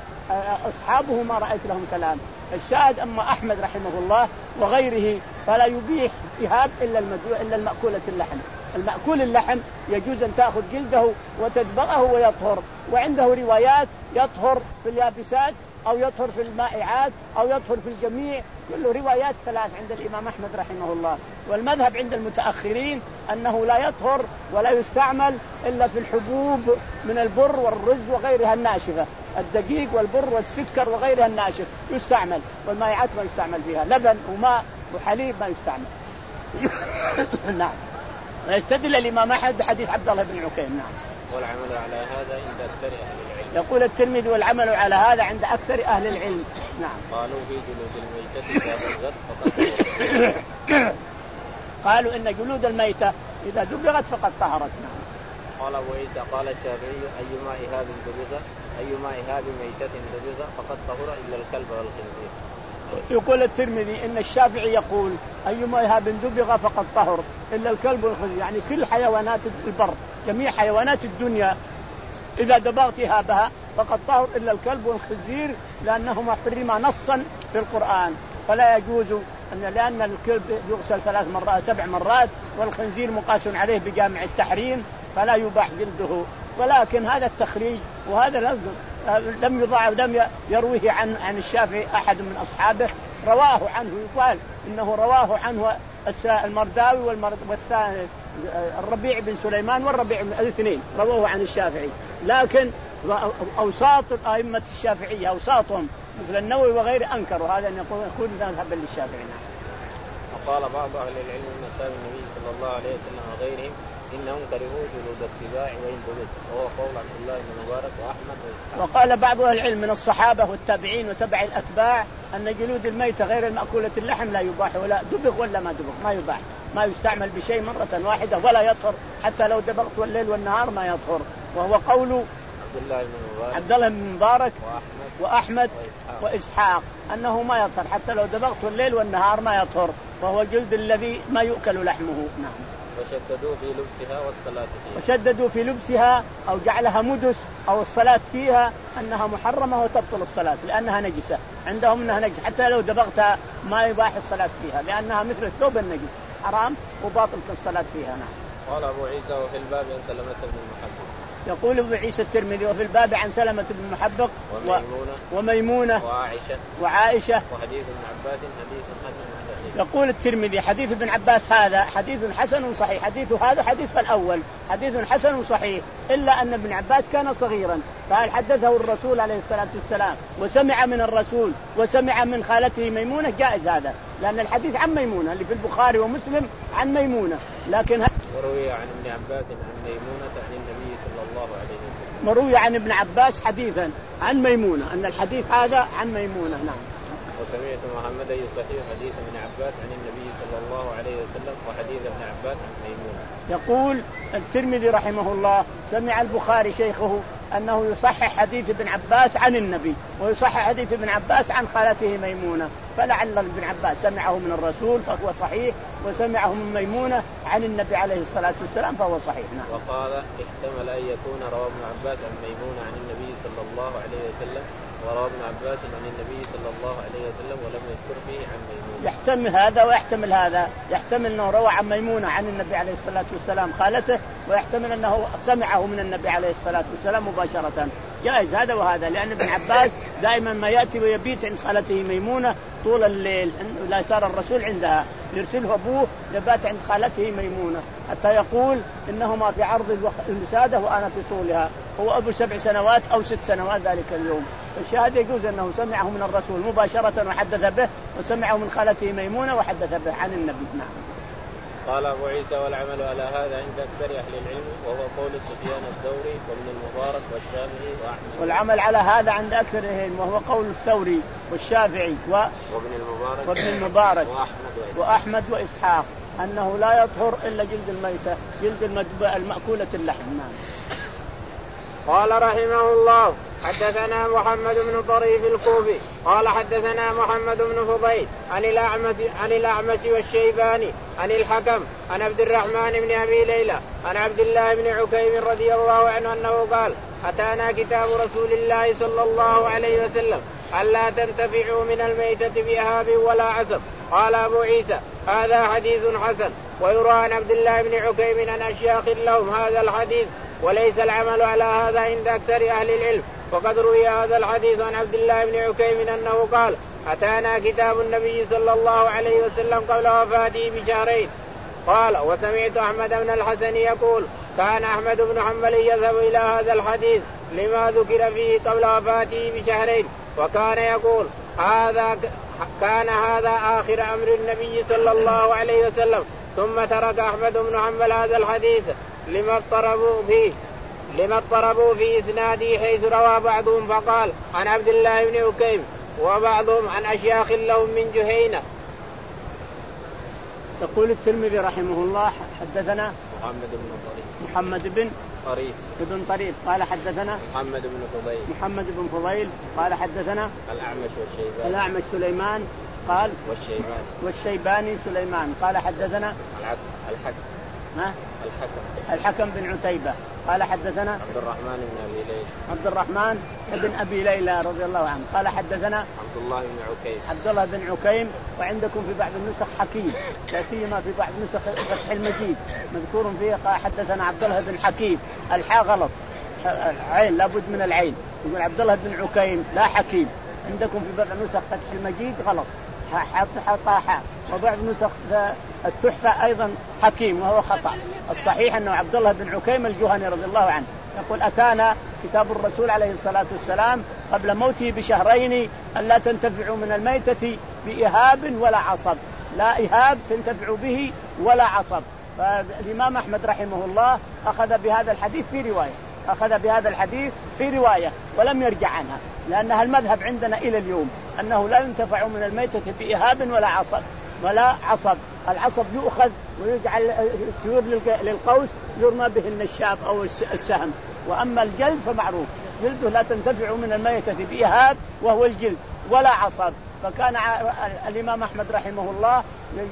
أصحابه ما رأيت لهم كلام. الشاهد أما أحمد رحمه الله وغيره فلا يبيح إهاب إلا إلا المأكولة اللحم. المأكول اللحم يجوز أن تأخذ جلده وتدبغه ويطهر. وعنده روايات يطهر في اليابسات أو يطهر في المائعات أو يطهر في الجميع كله روايات ثلاث عند الإمام أحمد رحمه الله. والمذهب عند المتأخرين أنه لا يطهر ولا يستعمل إلا في الحبوب من البر والرز وغيرها الناشفة الدقيق والبر والسكر وغيرها الناشف يستعمل. والمائعات ما يستعمل فيها لبن وماء وحليب ما يستعمل. نعم. ويستدل الإمام أحمد بحديث عبد الله بن عكيم. نعم. والعمل على هذا عند أكثر أهل العلم. يقول الترمذي والعمل على هذا عند أكثر أهل العلم. نعم. قالوا في جلود الميتة إذا دبغت فقد قالوا إن جلود الميتة إذا دبغت فقد طهرت. نعم. قال أبو عيسى قال الشافعي أيما إهاب دبغ أيما إهاب ميتة دبغ فقد طهر إلا الكلب والخنزير. يقول الترمذي إن الشافعي يقول أيما إهاب دبغ فقد طهر إلا الكلب والخنزير يعني كل حيوانات البر جميع حيوانات الدنيا إذا دبغت إهابها فقد طهر إلا الكلب والخنزير لأنهما حرما نصا في القرآن. فلا يجوز أن لأن الكلب يغسل ثلاث مرات سبع مرات والخنزير مقاس عليه بجامع التحريم فلا يباح جلده. ولكن هذا التخريج وهذا لفظ لم يضاعف لم يرويه عن عن الشافعي أحد من أصحابه رواه عنه. يقال إنه رواه عنه المرداوي والثاني الربيع بن سليمان والربيع بن الاثنين رواه عن الشافعي، لكن أوساط أئمة الشافعية أوساطهم مثل النووي وغيره أنكروا هذا أن يكون يكون مذهبا للشافعي. وقال بعض أهل العلم من أصحاب النبي صلى الله عليه وسلم وغيرهم إنهم كرهوا جلود السباع وإن ذبت، وهو قول عبد الله بن مبارك وأحمد وإسحاق. وقال بعض أهل العلم من الصحابة والتابعين وتبع الأتباع أن جلود الميتة غير المأكولة اللحم لا يباح ولا دبغ ولا ما دبغ ما يباح، ما يستعمل بشيء مرة واحدة ولا يطهر، حتى لو دبغت الليل والنهار ما يطهر، وهو قول عبد الله بن مبارك, عبد الله بن مبارك وأحمد, وأحمد وإسحاق. وإسحاق أنه ما يطهر حتى لو دبغت الليل والنهار ما يطهر، وهو جلد الذي ما يؤكل لحمه. نعم. وشددوا في لبسها والصلاة فيها. وشددوا في لبسها أو جعلها مدس أو الصلاة فيها أنها محرمة وتبطل الصلاة لأنها نجسة، عندهم أنها نجسة حتى لو دبغتها ما يباح الصلاة فيها لأنها مثل الثوب النجس حرام وباطل الصلاة فيها. نعم. قال أبو عيسى وفي الباب عن سلمة بن المحبق. يقول أبو عيسى الترمذي وفي الباب عن سلمة بن المحبق وميمونة, وميمونة وعائشة وعائشة وحديث ابن عباس حديث حسن صحيح. يقول الترمذي حديث ابن عباس هذا حديث حسن صحيح، حديث هذا حديث الأول حديث حسن صحيح، إلا أن ابن عباس كان صغيرا فهل حدثه الرسول عليه الصلاة والسلام وسمع من الرسول وسمع من خالته ميمونة جائز هذا، لأن الحديث عن ميمونة اللي في البخاري ومسلم عن ميمونة. لكن وروي عن ابن عباس عن ميمونة عن النبي صلى الله عليه وسلم. مروي عن ابن عباس حديثا عن ميمونة أن الحديث هذا عن ميمونة. نعم. وسمعت محمد يصحيح حديث ابن عباس عن النبي صلى الله عليه وسلم وحديث ابن عباس عن ميمونة. يقول الترمذي رحمه الله سمع البخاري شيخه أنه يصحح حديث ابن عباس عن النبي ويصحح حديث ابن عباس عن خالته ميمونة، فلعل ابن عباس سمعه من الرسول فهو صحيح وسمعه من ميمونة عن النبي عليه الصلاة والسلام فهو صحيح. نعم. وقال احتمل أن يكون رواه ابن عباس عن ميمونة عن النبي صلى الله عليه وسلم ورواه ابن عباس عن النبي صلى الله عليه وسلم ولم يذكر فيه عن ميمونة. يحتمل هذا ويحتمل هذا، يحتمل أنه روى عن ميمونة عن النبي عليه الصلاة والسلام خالته، ويحتمل أنه سمعه من النبي عليه الصلاة والسلام مباشرة. جائز هذا وهذا، لأن ابن عباس دائما ما يأتي ويبيت عند خالته ميمونة طول الليل، لا صار الرسول عندها يرسله أبوه يبات عند خالته ميمونة حتى يقول إنهما في عرض الوسادة وأنا في طولها، هو أبو سبع سنوات أو ست سنوات ذلك اليوم. الشاهد يجوز أنه سمعه من الرسول مباشرة وحدث به، وسمعه من خالته ميمونة وحدث به عن النبي. نعم. قال أبو عيسى والعمل على هذا عند أكثر أهل العلم وهو قول سفيان الثوري وابن المبارك والشافعي وأحمد. والعمل على هذا عند أكثر أهل العلم وهو قول الثوري والشافعي و... وابن المبارك, وابن المبارك وأحمد, وأحمد وإسحاق أنه لا يطهر إلا جلد الميتة جلد المأكولة اللحم. نعم. قال رحمه الله حدثنا محمد بن طريف الكوفي قال حدثنا محمد بن فضيل عن الأعمش عن الأعمش والشيباني عن الحكم عن عبد الرحمن بن أبي ليلى عن عبد الله بن عكيم رضي الله عنه أنه قال أتانا كتاب رسول الله صلى الله عليه وسلم ألا تنتفعوا من الميتة بإهاب ولا عسب. قال أبو عيسى هذا حديث حسن. ويروى عن عبد الله بن عكيم عن أشياخ لهم هذا الحديث وليس العمل على هذا عند أكثر أهل العلم. وقد روي هذا الحديث عن عبد الله بن عكيم أنه قال أتانا كتاب النبي صلى الله عليه وسلم قبل وفاته بشهرين. قال وسمعت أحمد بن الحسن يقول كان أحمد بن حنبل يذهب إلى هذا الحديث لما ذكر فيه قبل وفاته بشهرين، وكان يقول هذا كان هذا آخر أمر النبي صلى الله عليه وسلم. ثم ترك أحمد بن حنبل هذا الحديث لما اضطربوا فيه لما اضطربوا في إسناده حيث روى بعضهم فقال عن عبد الله بن عكيم وبعضهم عن أشياخ لهم من جهينة. يقول الترمذي رحمه الله حدثنا محمد بن طريف محمد بن طريف بن طريف قال حدثنا محمد بن فضيل محمد بن فضيل قال حدثنا الأعمش والشيباني الأعمش سليمان قال والشيباني والشيباني سليمان قال حدثنا الحكم ها الحكم الحكم بن عتيبة قال حدثنا عبد الرحمن بن أبي ليلى عبد الرحمن بن أبي ليلى رضي الله عنه قال حدثنا عبد الله بن عكيم عبد الله بن عكيم وعندكم في بعض النسخ حكيم لا سيما في بعض نسخ فتح المجيد مذكور فيه قال حدثنا عبد الله بن حكيم. الحاء غلط، العين لابد من العين يقول عبد الله بن عكيم لا حكيم. عندكم في بعض نسخ فتح المجيد غلط حط حطاحة، وبعض نسخ التحفة أيضا حكيم وهو خطأ. الصحيح أنه عبد الله بن عكيم الجهني رضي الله عنه يقول أتانا كتاب الرسول عليه الصلاة والسلام قبل موته بشهرين ألا تنتفعوا من الميتة بإهاب ولا عصب، لا إهاب تنتفع به ولا عصب. فالإمام أحمد رحمه الله أخذ بهذا الحديث في رواية أخذ بهذا الحديث في رواية ولم يرجع عنها، لأنها المذهب عندنا إلى اليوم أنه لا ينتفع من الميتة بإهاب ولا عصب ولا عصب. العصب يؤخذ ويجعل السيور للقوس يرمى به النشاب أو السهم، وأما الجلد فمعروف جلده لا تنتفع من الميتة بإهاب وهو الجلد ولا عصب. فكان الإمام أحمد رحمه الله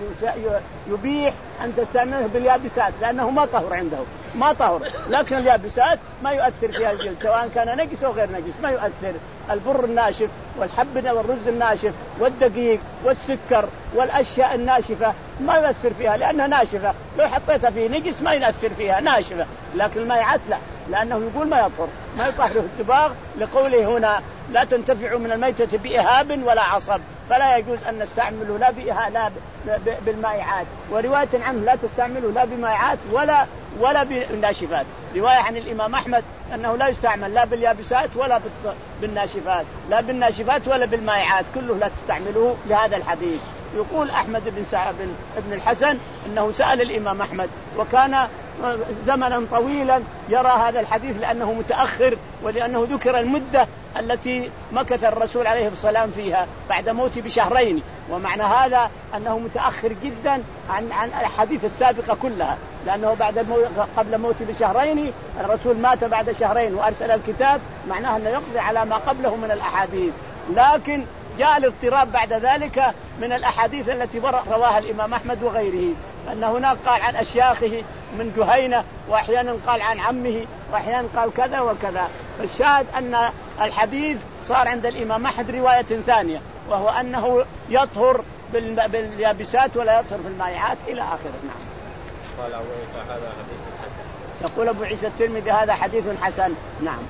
يبيح أن تستعمله باليابسات لأنه ما طهر عنده ما طهر، لكن اليابسات ما يؤثر فيها الجلد سواء كان نجس أو غير نجس ما يؤثر. البر الناشف والحب والرز الناشف والدقيق والسكر والأشياء الناشفة ما يؤثر فيها لأنها ناشفة، لو حطيتها في نجس ما يؤثر فيها ناشفة. لكن المائعات لا، لأنه يقول ما يطهر ما يطهر الدباغ لقوله هنا لا تنتفع من الميتة بإهاب ولا عصب، فلا يجوز أن نستعمله لا بإهاب لا بالمائعات. ورواية عنه لا تستعمله لا بمائعات ولا ولا بالناشفات. رواية عن الإمام أحمد أنه لا يستعمل لا باليابسات ولا بالناشفات لا بالناشفات ولا بالمائعات، كله لا تستعمله لهذا الحديث. يقول أحمد بن سعد بن الحسن أنه سأل الإمام أحمد وكان زمنا طويلا يرى هذا الحديث لأنه متأخر ولأنه ذكر المدة التي مكث الرسول عليه الصلاة والسلام فيها بعد موته بشهرين، ومعنى هذا أنه متأخر جدا عن عن الحديث السابقة كلها، لأنه بعد قبل موته بشهرين الرسول مات بعد شهرين وأرسل الكتاب، معناه أنه يقضي على ما قبله من الأحاديث. لكن جاء الاضطراب بعد ذلك من الأحاديث التي رواها الإمام أحمد وغيره، أن هناك قال عن أشياخه من جهينة وأحيانا قال عن عمه وأحيانا قال كذا وكذا. فالشاهد أن الحديث صار عند الإمام أحمد رواية ثانية، وهو أنه يطهر باليابسات ولا يطهر في المائعات إلى آخره. نعم. قال أبو عيسى هذا حديث حسن. يقول أبو عيسى الترمذي هذا حديث حسن. نعم.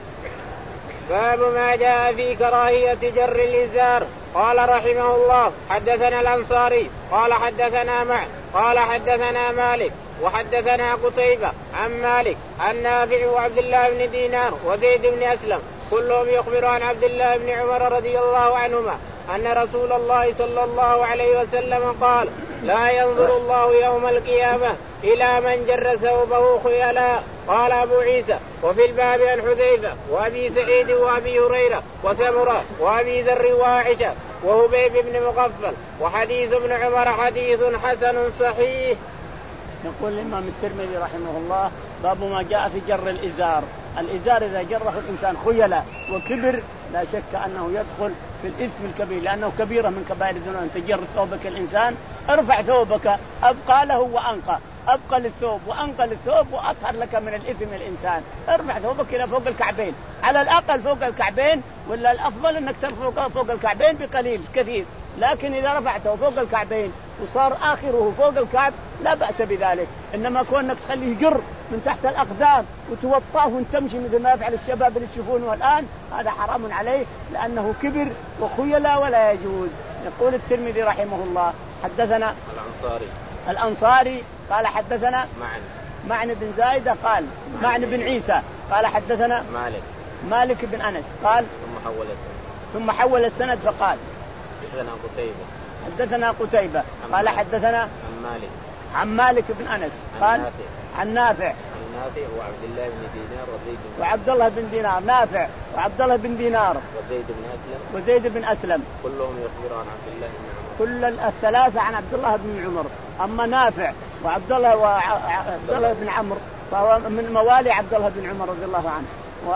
باب ما جاء في كراهية جر الإزار. قال رحمه الله حدثنا الأنصاري قال حدثنا مع قال حدثنا مالك وحدثنا قتيبة عن مالك عن نافع وعبد الله بن دينار وزيد بن أسلم كلهم يخبر عن عبد الله بن عمر رضي الله عنهما أن رسول الله صلى الله عليه وسلم قال لا ينظر الله يوم القيامة إلى من جر ثوبه خيلاء. قال أبو عيسى وفي الباب عن حذيفة وأبي سعيد وأبي هريرة وسمرة وأبي ذر وعائشة وهبيب بن مغفل وحديث ابن عمر حديث حسن صحيح. يقول الإمام الترمذي رحمه الله باب ما جاء في جر الإزار. الإزار إذا جره الإنسان خيلاء وكبر لا شك أنه يدخل في الإثم الكبير، لأنه كبيرة من كبائر الذنوب أن تجر ثوبك الإنسان. ارفع ثوبك أبقى له وأنقى، أبقى للثوب وأنقى للثوب وأطهر لك من الإثم الإنسان. ارفع ثوبك إلى فوق الكعبين على الأقل فوق الكعبين، ولا الأفضل أنك ترفعه فوق الكعبين بقليل كثير، لكن إذا رفعته فوق الكعبين وصار آخره فوق الكعب لا بأس بذلك. إنما كونك تخليه يجر من تحت الأقدام وتوطاه وتمشي مثل ما يفعل الشباب اللي تشوفونه الآن، هذا حرام عليه لأنه كبر وخيلاء ولا يجوز. يقول الترمذي رحمه الله حدثنا الأنصاري الأنصاري قال حدثنا معن معن بن زايدة قال معن بن عيسى قال حدثنا مالك مالك بن أنس قال ثم حول السند ثم حول السند فقال حدثنا قتيبة حدثنا قتيبة قال حدثنا عن مالك عن مالك بن أنس قال عن نافع عن نافع وعبد الله بن دينار وزيد بن وعبد الله بن دينار نافع وعبد الله بن دينار وزيد بن أسلم وزيد بن أسلم كلهم يخبرون عن عبد الله بن عمر، كل الثلاثة عن عبد الله بن عمر. أما نافع وعبد الله وعبد الله بن عمرو فهو من موالي عبد الله بن عمر رضي الله عنه،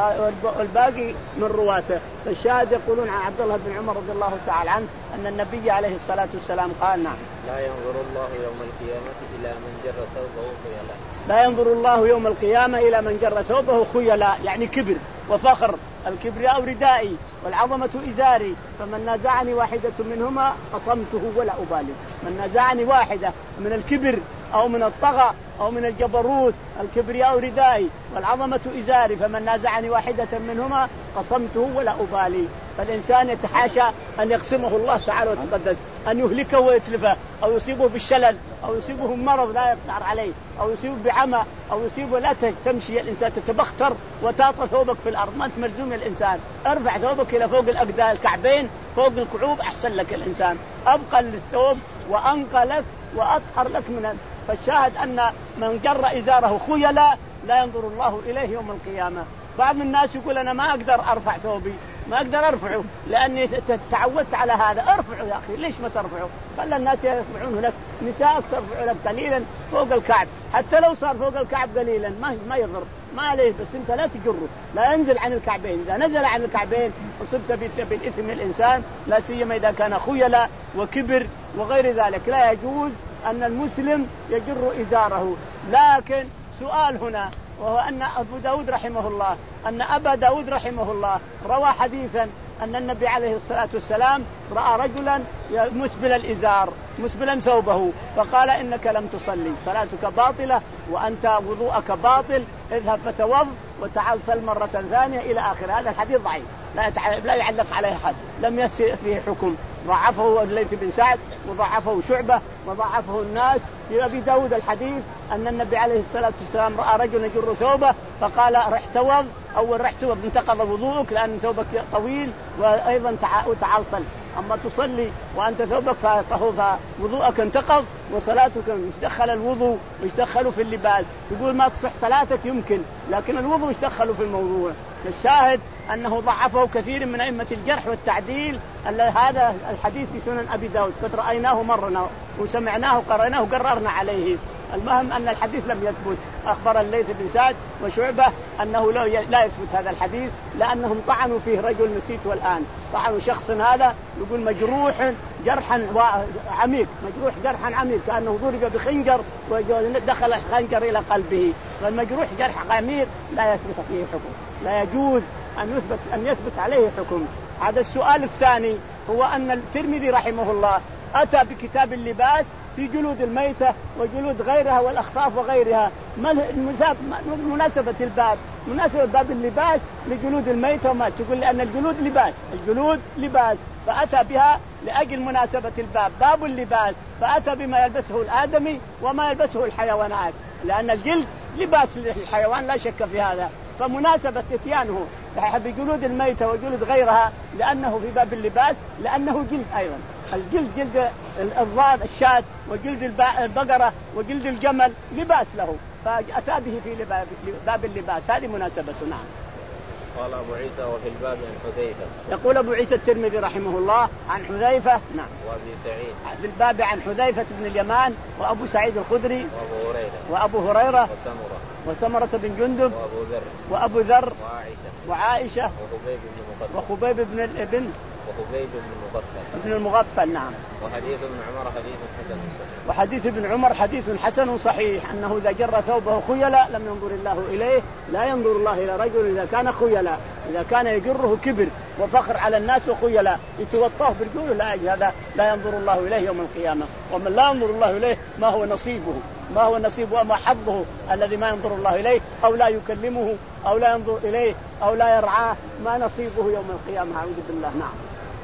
والباقي من رواته. فالشاهد يقولون عن عبد الله بن عمر رضي الله تعالى عنه أن النبي عليه الصلاة والسلام قال نعم لا ينظر الله يوم القيامة إلى من جر ثوبه خيلاء. لا ينظر الله يوم القيامة إلى من جر ثوبه خيلاء، يعني كبر وفخر. الكبرياء ردائي والعظمة إزاري، فمن نازعني واحدة منهما قصمته ولا أبالي. من نازعني واحدة من الكبر أو من الطغى أو من الجبروت. الكبرياء ردائي والعظمة إزاري، فمن نازعني واحدة منهما قصمته ولا أبالي. فالإنسان يتحاشى أن يقسمه الله تعالى وتقدس، أن يهلكه ويتلفه، أو يصيبه بالشلل، أو يصيبه بمرض لا يقدر عليه، أو يصيبه بعمى، أو يصيبه لا تمشي الإنسان تتبختر وتعطى ثوبك في الأرض. ما أنت ملزوم الإنسان، ارفع ثوبك إلى فوق الأقدام الكعبين، فوق الكعوب أحسن لك الإنسان، أبقى للثوب وأنقى لك وأطهر لك من. فالشاهد أن من جر إزاره خيلا لا ينظر الله إليه يوم القيامة. بعض الناس يقول أنا ما أقدر أرفع ثوبي، ما أقدر أرفعه لأني تعودت على هذا. ارفعه يا أخي، ليش ما ترفعه؟ خلى الناس يرفعونه لك، نساءك ترفع لك قليلا فوق الكعب، حتى لو صار فوق الكعب قليلا ما ما يضر، ما عليه، بس أنت لا تجره، لا ينزل عن الكعبين. إذا نزل عن الكعبين أصبت بالإثم الإنسان، لا سيما إذا كان خيلا وكبر وغير ذلك. لا يجوز أن المسلم يجر إزاره. لكن سؤال هنا، وهو أن أبو داود رحمه الله أن أبا داود رحمه الله روى حديثا أن النبي عليه الصلاة والسلام رأى رجلا مسبل الإزار مسبلا ثوبه، فقال إنك لم تصلي، صلاتك باطلة وأنت وضوءك باطل، اذهب فتوض وتعال صل مرة ثانية إلى آخر. هذا الحديث ضعيف لا, لا يعلق عليه حد، لم يسير فيه حكم، ضعفه الليث بن سعد وضعفه شعبة وضعفه الناس. في أبي داود الحديث أن النبي عليه الصلاة والسلام رأى رجل يجر ثوبه فقال رح توض، أول رح توض انتقض وضوءك لأن ثوبك طويل، وأيضا تعال صل. أما تصلي وأنت ثوبك فوضوءك انتقض وصلاتك، مش دخل الوضوء مش دخلوا في اللباس، تقول ما تصح صلاتك يمكن، لكن الوضوء مش دخلوا في الموضوع. الشاهد أنه ضعفه كثير من أئمة الجرح والتعديل. هذا الحديث في سنن أبي داود قد رأيناه مرنا وسمعناه قرأناه قررنا عليه. المهم أن الحديث لم يثبت. أخبر الليث بن سعد وشعبة أنه لا يثبت هذا الحديث، لأنهم طعنوا فيه رجل نسيت والآن طعنوا شخص هذا يقول مجروح جرحا عميق، مجروح جرحا عميق كأنه ضرب بخنجر ودخل الخنجر إلى قلبه. والمجروح جرح عميق لا يثبت فيه حكم، لا يجوز أن يثبت أن يثبت عليه حكم. هذا السؤال الثاني هو أن الترمذي رحمه الله أتى بكتاب اللباس في جلود الميتة وجلود غيرها والأخفاف وغيرها. ما مناسبة الباب؟ مناسبة باب اللباس لجلود الميتة وما تقول لأن الجلود لباس، الجلود لباس، فأتى بها لأجل مناسبة الباب، باب اللباس، فأتى بما يلبسه الآدمي وما يلبسه الحيوانات، لأن الجلد لباس للحيوان لا شك في هذا، فمناسبة اتيانه بجلود الميتة وجلود غيرها لأنه في باب اللباس، لأنه جلد أيضا، الجلد جلد الضاد الشاة وجلد البقرة وجلد الجمل لباس له، فأتى به في باب اللباس. هذه مناسبته. نعم. قال أبو عيسى وفي الباب عن حذيفة. يقول أبو عيسى الترمذي رحمه الله عن حذيفة. نعم. وأبي سعيد. في الباب عن حذيفة بن اليمان وأبو سعيد الخدري وأبو هريرة وأبو هريرة وسمرة وسمرة بن جندب وأبو ذر وأبو ذر وعائشة وعائشة وخبيب بن مغفل وخبيب بن الابن وخبيب بن المغفل ابن المغفل. نعم. وحديث ابن عمر حديث حسن صحيح. وحديث ابن عمر حديث حسن صحيح أنه إذا جر ثوبه خيلا لم ينظر الله إليه، لا ينظر الله إلى رجل إذا كان خيلا، إذا كان يجره كبر وفخر على الناس وخيلا يتوطاه برجوله لا يجي، هذا لا ينظر الله إليه يوم القيامة. ومن لا ينظر الله إليه ما هو نصيبه، ما هو نصيبه وما حظه الذي ما ينظر الله إليه أو لا يكلمه أو لا ينظر إليه أو لا يرعاه، ما نصيبه يوم القيامة. أعوذ بالله. نعم.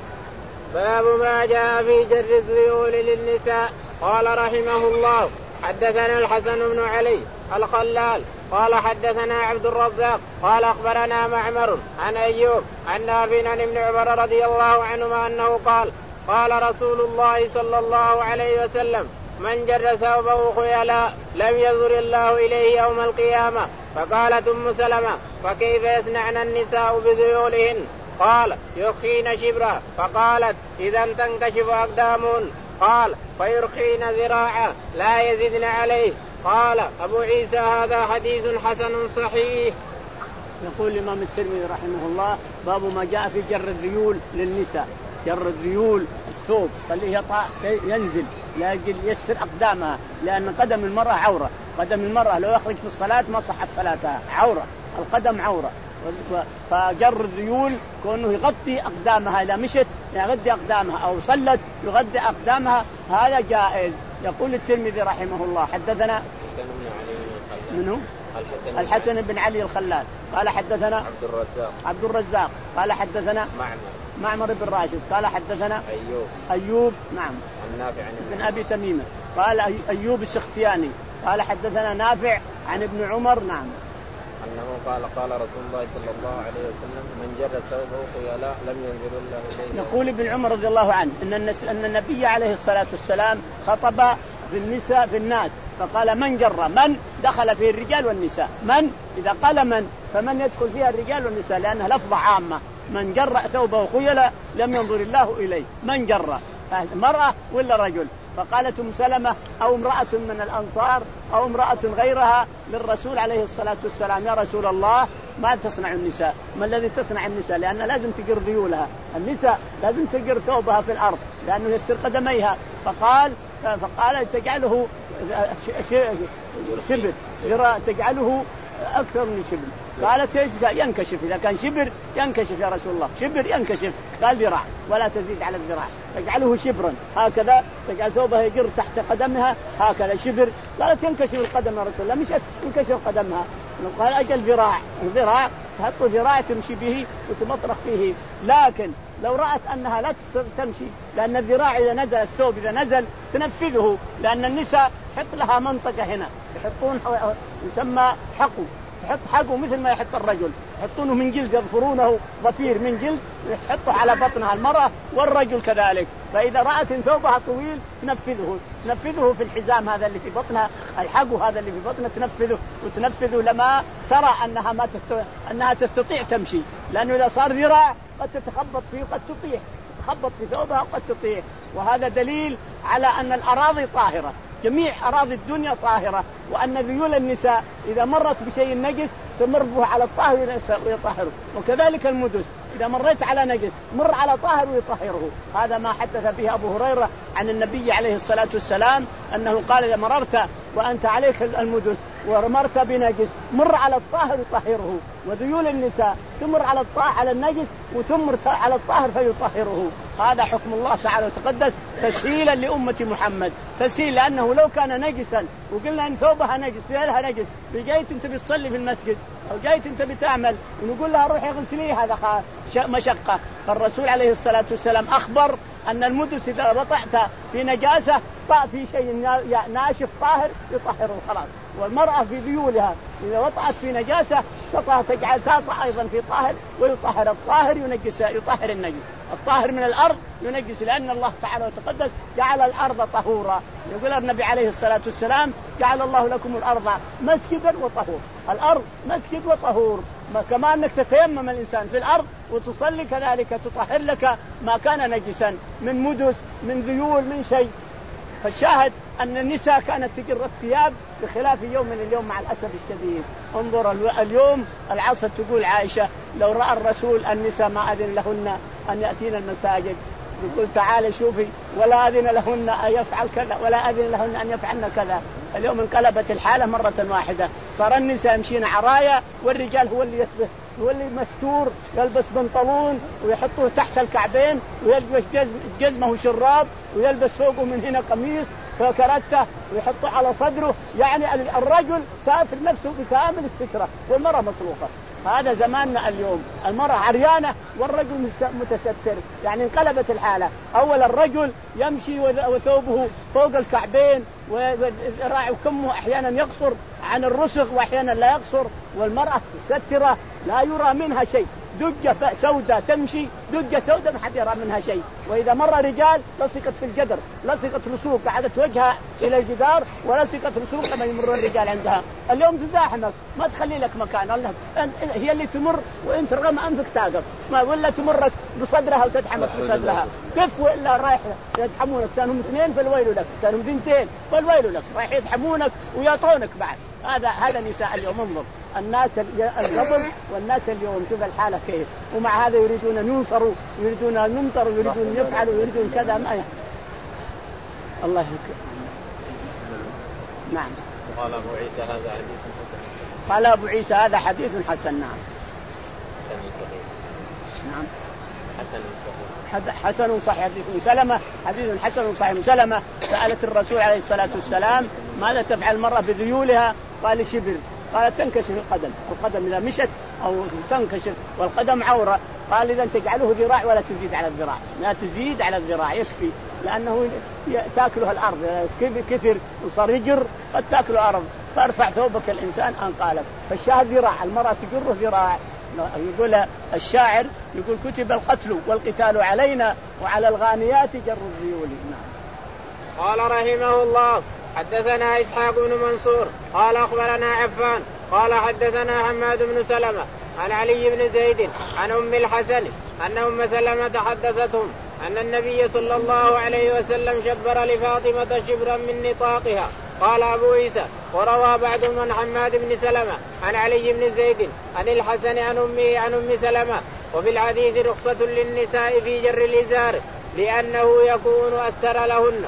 باب ما جاء في جر الذيول للنساء. قال رحمه الله حدثنا الحسن بن علي الخلال قال حدثنا عبد الرزاق قال أخبرنا معمر عن أيوب عن نافع عن ابن عمر رضي الله عنهما أنه قال قال رسول الله صلى الله عليه وسلم من جر ثوبه خيلا لم ينظر الله إليه يوم القيامة. فقالت أم سلمة فكيف يصنعن النساء بذيولهن؟ قال يرخين شبرا. فقالت إذا تنكشف أقدامهن. قال فيرخين ذراعا لا يزدن عليه. قال أبو عيسى هذا حديث حسن صحيح. يقول الإمام الترمذي رحمه الله باب ما جاء في جر الذيول للنساء. جر الذيول الثوب اللي ينزل لا يسر أقدامها، لأن قدم المرأة عورة، قدم المرأة لو يخرج في الصلاة ما صحت صلاتها، عورة، القدم عورة. فجر الذيول كونه يغطي أقدامها، إذا مشت يغطي أقدامها أو صلت يغطي أقدامها، هذا جائز. يقول الترمذي رحمه الله حدثنا منه الحسن بن علي الخلال قال حدثنا عبد الرزاق عبد الرزاق قال حدثنا معمر معمر بن راشد قال حدثنا أيوب أيوب نعم النافع بن أبي تميمة قال أيوب السختياني قال حدثنا نافع عن ابن عمر نعم أنه قال قال رسول الله صلى الله عليه وسلم من جر ثوبه خيلاء لم ينزل الله إليه. يقول ابن عمر رضي الله عنه إن النس أن النبي عليه الصلاة والسلام خطب في النساء في الناس فقال من جر من دخل فيه الرجال والنساء من إذا قال من فمن يدخل فيها الرجال والنساء لأنها لفظة عامة من جر ثوبه خيلاء لم ينظر الله إليه من جر مرأة ولا رجل. فقالت ام سلمة أو امرأة من الأنصار أو امرأة غيرها للرسول عليه الصلاة والسلام يا رسول الله ما تصنع النساء ما الذي تصنع النساء لأن لازم تجر ذيولها النساء لازم تجر ثوبها في الأرض لأنه يستر قدميها فقال فقال تجعله شبر تجعله أكثر من شبر قالت ينكشف إذا كان شبر ينكشف يا رسول الله شبر ينكشف قال ذراع ولا تزيد على الذراع تجعله شبرا هكذا تجعل ثوبها يجر تحت قدمها هكذا شبر قالت ينكشف القدم يا رسول الله مش ينكشف قدمها قال أجل ذراع ذراع تحط ذراع تمشي به وتمطرق فيه لكن لو رأت أنها لا تمشي لأن الذراع إذا نزل الثوب إذا نزل تنفذه لأن النساء يحط لها منطقة هنا يحطون يسمى حقو يحط حقه مثل ما يحط الرجل يحطونه من جلد يظفرونه ضفير من جلد يحطه على بطنها المرأة والرجل كذلك فإذا رأت إن ثوبها طويل تنفذه تنفذه في الحزام هذا اللي في بطنها الحقه هذا اللي في بطنها تنفذه وتنفذه لما ترى أنها ما تستطيع أنها تستطيع تمشي لأنه إذا صار ذراع قد تتخبط فيه قد تطيح تخبط في ثوبها قد تطيح وهذا دليل على أن الأراضي طاهرة جميع أراضي الدنيا طاهرة وأن ذيول النساء إذا مرت بشيء نجس تمر به على الطاهر ويطهره وكذلك المدس إذا مريت على نجس مر على طاهر ويطهره هذا ما حدث به أبو هريرة عن النبي عليه الصلاة والسلام أنه قال إذا مررت وأنت عليك المدس ومرت بنجس مر على الطاهر يطهره وذيول النساء تمر على الطاهر على النجس وتمر على الطاهر فيطهره هذا حكم الله تعالى وتقدس تسهيلا لأمة محمد تسهيل لأنه لو كان نجسا وقلنا إن ثوبها نجس لها نجس بجيت أنت بتصلي في المسجد أو جيت أنت بتعمل ونقول لها روحي اغسلي هذا مشقة فالرسول عليه الصلاة والسلام أخبر أن المدس إذا وطعت في نجاسة طأ في شيء ناشف طاهر يطهره خلاص والمرأة في ذيولها إذا وطأت في نجاسة تطهر تجعل تطأ أيضا في طاهر ويطهر الطاهر ينجس يطهر النجس الطاهر من الأرض ينجس لأن الله تعالى وتقدس جعل الأرض طهورا يقول النبي عليه الصلاة والسلام جعل الله لكم الأرض مسجدا وطهور الأرض مسجد وطهور كما أنك تتيمم الإنسان في الأرض وتصلي كذلك تطهر لك ما كان نجسا من مدس من ذيول من شيء فالشاهد أن النساء كانت تجر الثياب بخلاف يوم من اليوم مع الأسف الشديد انظر اليوم العصر تقول عائشة لو رأى الرسول النساء ما أذن لهن أن يأتين المساجد يقول تعالى شوفي ولا أذن لهن أن يفعل كذا ولا أذن لهن أن يفعلن كذا اليوم انقلبت الحالة مرة واحدة صار النساء يمشين عرايا والرجال هو اللي يثبت هو اللي مستور يلبس بنطلون ويحطوه تحت الكعبين ويلبس جزم جزمه شراب ويلبس فوقه من هنا قميص فكرته ويحطه على صدره يعني الرجل سافر نفسه بكامل السترة والمرأة مطروقة هذا زماننا اليوم المرأة عريانة والرجل متستر يعني انقلبت الحالة أول الرجل يمشي وثوبه فوق الكعبين وراعي كمه أحيانا يقصر عن الرسغ وأحيانا لا يقصر والمرأة سترة لا يرى منها شيء دجة سوداء تمشي دجة سوداء ما حد يرى منها شيء وإذا مر رجال لصقت في الجدر لصقت رسوق قعدت وجهها إلى الجدار ولصقت رسوق كما يمر الرجال عندها اليوم تزاحمك ما تخلي لك مكان الله هي اللي تمر وانت رغم أنفك تاقف ما ولا تمرك بصدرها وتدحمك بصدرها كيف ولا رايح يدحمونك كانوا اثنين فالويل لك كانوا بنتين فالويل لك رايح يدحمونك ويعطونك بعد هذا هذا نساء اليوم انظر الناس القبل والناس اليوم شوف الحالة كيف ومع هذا يريدون أن ينصروا يريدون أن يمطروا يريدون أن يفعلوا يريدون كذا ما يحب. الله يكرم. نعم. قال أبو عيسى هذا حديث حسن. قال أبو عيسى هذا حديث حسن. نعم. حسن صحيح. نعم. حسن صحيح. حسن صحيح. حديث أم سلمة حديث حسن صحيح. أم سلمة سألت الرسول عليه الصلاة والسلام ماذا تفعل المرأة بذيولها؟ قال شبر. قالت تنكشف القدم، القدم إذا مشت أو تنكشف والقدم عورة. قال إذا تجعله ذراع ولا تزيد على الذراع، لا تزيد على الذراع يكفي، لأنه تأكله الأرض كثر وصار يجر قد تأكله أرض. فارفع ثوبك الإنسان أن قالت. فالشاهد ذراع، المرأة تجره ذراع. يقول الشاعر يقول كتب القتل والقتال علينا وعلى الغانيات جر الذيول. قال رحمه الله حدثنا إسحاق بن منصور قال أخبرنا عفان قال حدثنا حماد بن سلمة عن علي بن زيد عن أم الحسن أن أم سلمة حدثتهم أن النبي صلى الله عليه وسلم شبر لفاطمة شبرا من نطاقها. قال أبو عيسى وروى بعضهم عن حماد بن سلمة عن علي بن زيد عن الحسن عن أمه عن أم سلمة. وفي الحديث رخصة للنساء في جر الإزار لأنه يكون أستر لهن.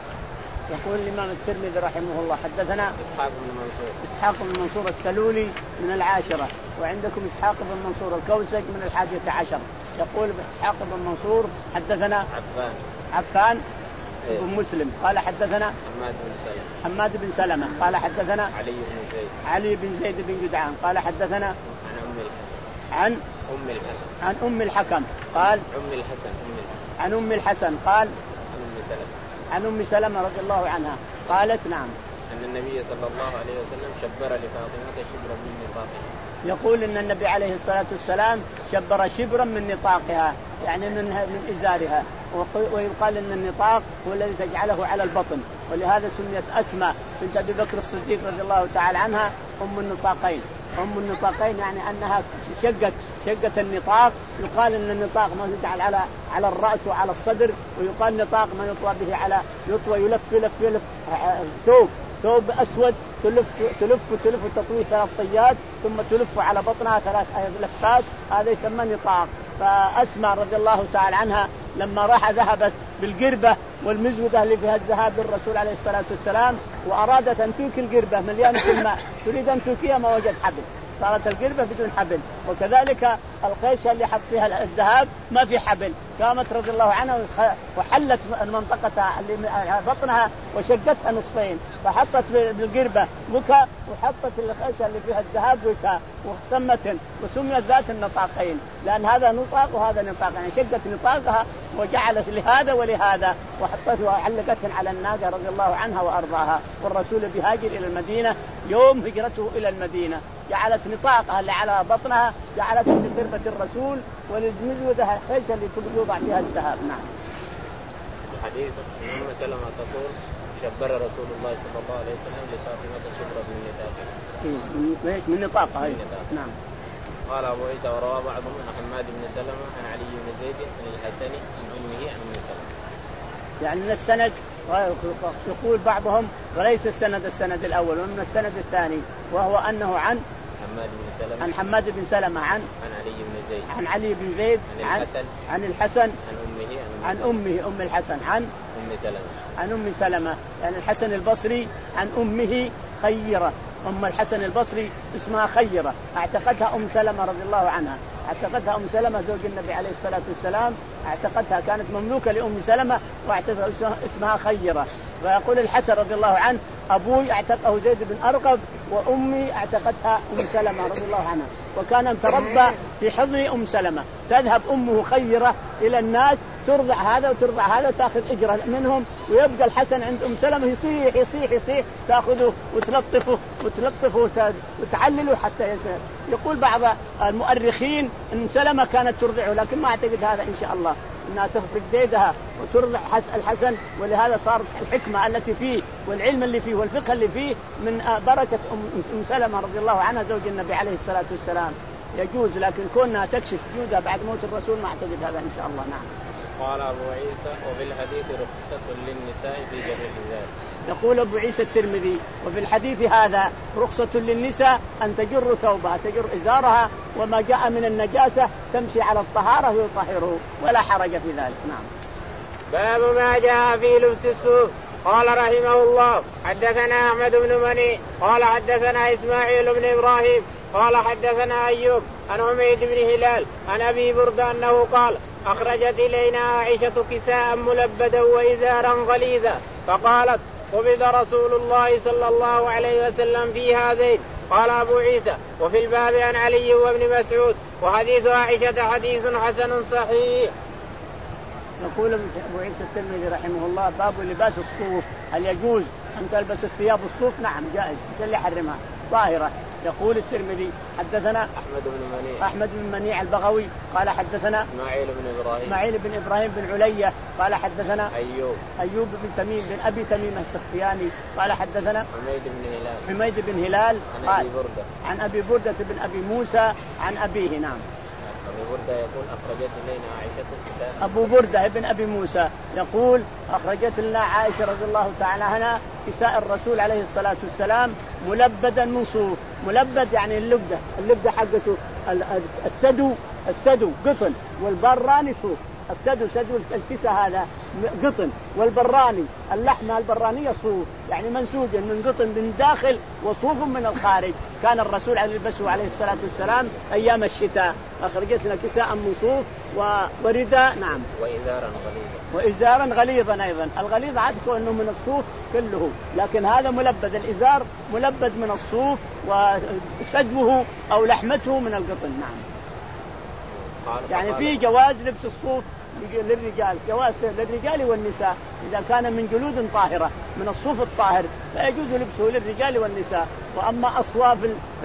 يقول الإمام الترمذي رحمه الله حدثنا إسحاق بن منصور إسحاق بن منصور السلولي من العاشرة، وعندكم إسحاق بن منصور الكوسج من الحادية عشر. يقول إسحاق بن منصور حدثنا عفان عفان إيه؟ بن مسلم قال حدثنا حماد بن سلمة حماد بن سلمة قال حدثنا علي بن زيد علي بن زيد بن جدعان قال حدثنا عن أم الحسن عن أم الحسن عن أم الحكم قال أم الحسن أم الحسن عن أم الحسن قال عن أم سلمة عن أم سلمة رضي الله عنها قالت نعم أن النبي صلى الله عليه وسلم شبر لفاطمة شبرا من نطاقها. يقول إن النبي عليه الصلاة والسلام شبر شبرا من نطاقها، يعني من من إزارها. ويقال إن النطاق هو الذي تجعله على البطن، ولهذا سميت أسماء بنت أبي بكر الصديق رضي الله تعالى عنها أم النطاقين. أم النطاقين يعني أنها شقت شقت النطاق. يقال إن النطاق ما يجعل على على الرأس وعلى الصدر، ويقال نطاق ما يطوى به على يطوى يلف يلف يلف ثوب ثوب أسود تلف تلف تلف تطويه ثلاث طيات ثم تلف على بطنها ثلاث لفات، هذا يسمى نطاق. فأسماء رضي الله تعالى عنها لما راح ذهبت بالقربة والمزودة اللي فيها الذهاب للرسول عليه الصلاة والسلام، وأرادت أن توكي القربة مليانة الماء، تريد أن توكيها ما وجد حبل، صارت القربة بدون حبل. وكذلك الخيشة اللي حط فيها الذهب ما في حبل، قامت رضي الله عنها وحلت منطقتها اللي بطنها وشقتها نصفين، فحطت بالقربة وكا وحطت الخيشة اللي فيها الذهب وكا وسمتهن، وسميت ذات النطاقين، لأن هذا نطاق وهذا نطاق، يعني شقت نطاقها وجعلت لهذا ولهذا وحطتها وعلقتهن على الناقة رضي الله عنها وأرضاها. والرسول بهاجر إلى المدينة يوم هجرته إلى المدينة جعلت نطاقها اللي على بطنها جعلتها في قربة الرسول، وللمزودة الخيشة اللي يوضع فيها الذهب. نعم. الحديث أم سلمة تقول شبر رسول الله صلى الله عليه وسلم لفاطمة شبرا من نطاقها. من نطاقها. نعم. قال أبو عيسى وروى بعضهم عن حماد بن سلمة عن علي بن زيد عن الحسن عن أمه عن أم سلمة. يعني من السند يقول بعضهم وليس السند السند الأول ومن السند الثاني، وهو أنه عن حماد بن سلمة عن حماد بن سلمة عن عن علي بن زيد عن علي بن زيد عن الحسن عن الحسن عن أمه عن أمه أم الحسن عن أم سلمة عن أم سلمة. يعني الحسن البصري عن أمه خيرة، أم الحسن البصري اسمها خيرة، اعتقدها أم سلمة رضي الله عنها، اعتقدها أم سلمة زوج النبي عليه الصلاة والسلام، اعتقدها كانت مملوكة لأم سلمة واعتقد اسمها خيرة. ويقول الحسن رضي الله عنه أبوي اعتقه زيد بن أرقب وأمي اعتقدها أم سلمة رضي الله عنها، وكان متربى في حضن أم سلمة، تذهب أمه خيرة إلى الناس ترضع هذا وترضع هذا وتأخذ أجرة منهم، ويبقى الحسن عند أم سلمة يصيح يصيح يصيح تأخذه وتلطفه وتلطفه وتعلله حتى يسير. يقول بعض المؤرخين أن سلمة كانت ترضعه، لكن ما أعتقد هذا إن شاء الله، أنها تفرق ديدها وترضع الحسن، ولهذا صارت الحكمة التي فيه والعلم اللي فيه والفقه اللي فيه من بركة أم سلمة رضي الله عنها زوج النبي عليه الصلاة والسلام. يجوز، لكن كونها تكشف جودها بعد موت الرسول ما أعتقد هذا إن شاء الله. نعم. قال أبو عيسى وفي الحديث رخصة للنساء في جر الإزار. يقول أبو عيسى الترمذي وفي الحديث هذا رخصة للنساء أن تجر ثوبها تجر إزارها، وما جاء من النجاسة تمشي على الطهارة ويطهره ولا حرج في ذلك. نعم. باب ما جاء في لبس الصوف. قال رحمه الله حدثنا أحمد بن مني قال حدثنا إسماعيل بن إبراهيم قال حدثنا أيوب عن عميد بن هلال عن أبي برد أنه قال أخرجت إلينا عائشة كساء ملبدا وإزارا غليظا فقالت قبض رسول الله صلى الله عليه وسلم في هذين. قال أبو عيسى وفي الباب عن علي وابن مسعود وحديث عائشة حديث حسن صحيح. يقول أبو عيسى الترمذي رحمه الله باب لباس الصوف، هل يجوز أن تلبس الثياب الصوف؟ نعم جائز، اللي حرمها ظاهرة. يقول الترمذي حدثنا أحمد بن منيع أحمد بن منيع البغوي قال حدثنا إسماعيل بن إبراهيم إسماعيل بن إبراهيم بن علية قال حدثنا أيوب أيوب بن تميم بن أبي تميم السختياني قال حدثنا حميد بن هلال حميد بن هلال عن قال أبي بردة عن أبي بردة بن أبي موسى عن أبيه. نعم أبو بردة يقول أخرجت إلينا عائشة كساء أبو بردة بن أبي موسى يقول أخرجت لنا عائشة رضي الله تعالى عنها كساء الرسول عليه الصلاة والسلام ملبدا من صوف. ملبد يعني اللبدة، اللبدة حقته السدو، السدو قطن والبراني صوف. السدو سدو الكساء هذا قطن، والبراني اللحمة البرانية صوف، يعني منسوج من قطن من داخل وصوف من الخارج. كان الرسول عليه يلبسه عليه الصلاة والسلام أيام الشتاء. أخرجت لنا كساء من صوف ورداء. نعم وإزارا غليظا وإزارا غليظا أيضا. الغليظ عادته أنه من الصوف كله، لكن هذا ملبد، الإزار ملبد من الصوف وسدوه أو لحمته من القطن. نعم يعني في جواز لبس الصوف للرجال، جواز للرجال والنساء إذا كان من جلود طاهرة من الصوف الطاهر فيجوز لبسه للرجال والنساء. وأما أصواف